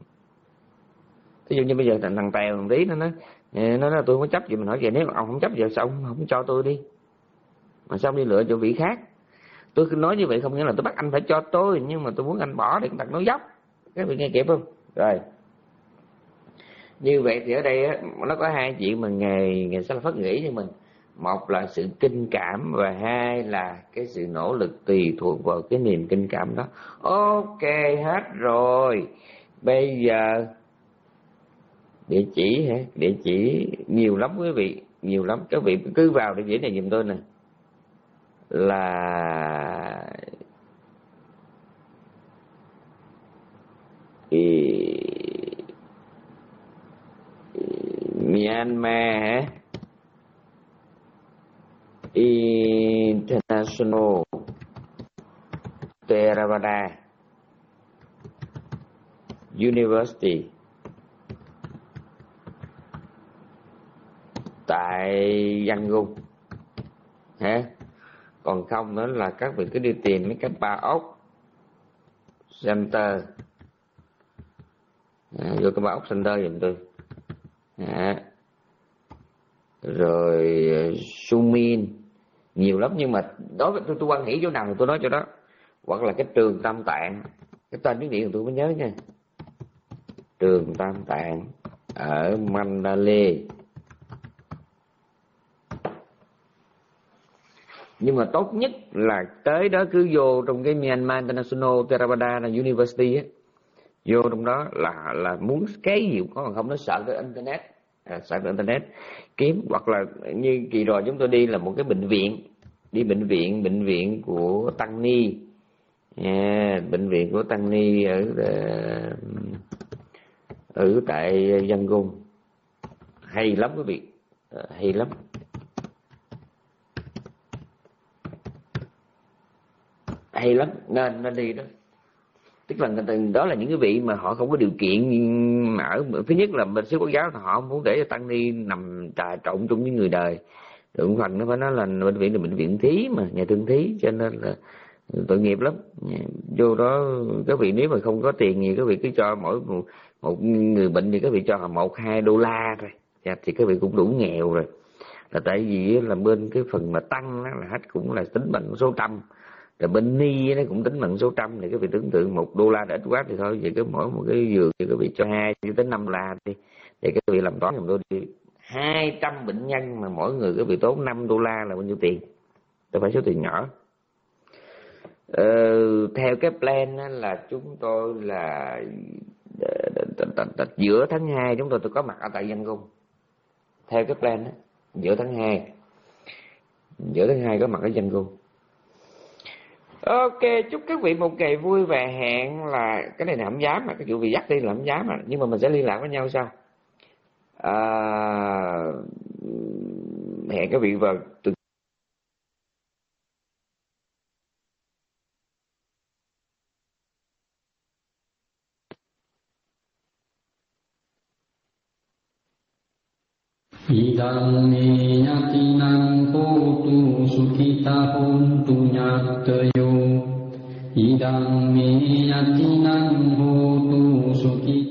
Ví dụ như bây giờ thằng, thằng Tèo thằng Tí nó nói nó nói tôi không có chấp gì, mình hỏi vậy nếu ông không chấp giờ sao ông không cho tôi đi, mà sao ông đi lựa chỗ vị khác? Tôi cứ nói như vậy không nghĩa là tôi bắt anh phải cho tôi, nhưng mà tôi muốn anh bỏ để thằng nói dốc. Các vị nghe kịp không? Rồi như vậy thì ở đây á, nó có hai chuyện mà ngày ngày Sa La Phất nghĩ cho mình. Một là sự kinh cảm, và hai là cái sự nỗ lực tùy thuộc vào cái niềm kinh cảm đó. Ok, hết rồi. Bây giờ địa chỉ hả? Địa chỉ nhiều lắm quý vị, nhiều lắm. Các vị cứ vào địa chỉ này giùm tôi nè, là Myanmar hả? International Theravada University tại Yangon hả? Còn không nữa là các vị cứ đi tìm mấy cái Ba Ốc Center, à, vô cái Ba Ốc Center giùm tôi. À, rồi Sumin nhiều lắm, nhưng mà đối với tôi tôi quan nghĩ chỗ nào thì tôi nói chỗ đó. Hoặc là cái trường Tam Tạng, cái tên tiếng Việt tôi mới nhớ nha, trường Tam Tạng ở Mandalay. Nhưng mà tốt nhất là tới đó cứ vô trong cái Myanmar International Theravada University á, vô trong đó là là muốn cái gì cũng có, còn không nó sợ cái internet, à, sợ cái internet kiếm. Hoặc là như kỳ rồi chúng tôi đi là một cái bệnh viện, đi bệnh viện bệnh viện của Tăng Ni, à, bệnh viện của Tăng Ni ở ở tại Yangon, hay lắm quý vị, hay lắm. Hay lắm, nên nên đi đó. Tức là đó là những cái vị mà họ không có điều kiện mà ở. Thứ nhất là bên xứ Quốc giáo họ không muốn để cho tăng ni nằm trà trộn chung với người đời. Rồi một phần nó phải nói là bệnh viện là bệnh viện thí mà, nhà thương thí, cho nên là tội nghiệp lắm. Vô đó các vị nếu mà không có tiền gì, các vị cứ cho mỗi một, một người bệnh thì các vị cho họ một hai đô la thôi, thì các vị cũng đủ nghèo rồi. Là tại vì là bên cái phần mà tăng đó, là hết cũng là tính bằng số trăm. Rồi bên Ni nó cũng tính bằng số trăm, thì các vị tưởng tượng một đô la đã ít quá thì thôi, vậy cứ mỗi một cái giường thì các vị cho hai cho tới năm la đi, để các vị làm toán giùm tôi đi. Hai trăm bệnh nhân mà mỗi người các vị tốn năm đô la là bao nhiêu tiền? Đâu phải số tiền nhỏ. Ờ, theo cái plan là chúng tôi là giữa tháng hai chúng tôi tôi có mặt ở tại Yangon. Theo cái plan đó, giữa tháng hai, giữa tháng hai có mặt ở Yangon. Ok, chúc các vị một ngày vui và hẹn là cái này là không dám mà cái vụ vị dắt đi là không dám mà, nhưng mà mình sẽ liên lạc với nhau sao? À, hẹn các vị vào từ Idang me yatinang hotu sukhita hontu nyatayo. Idang me yatinang hotu sukhita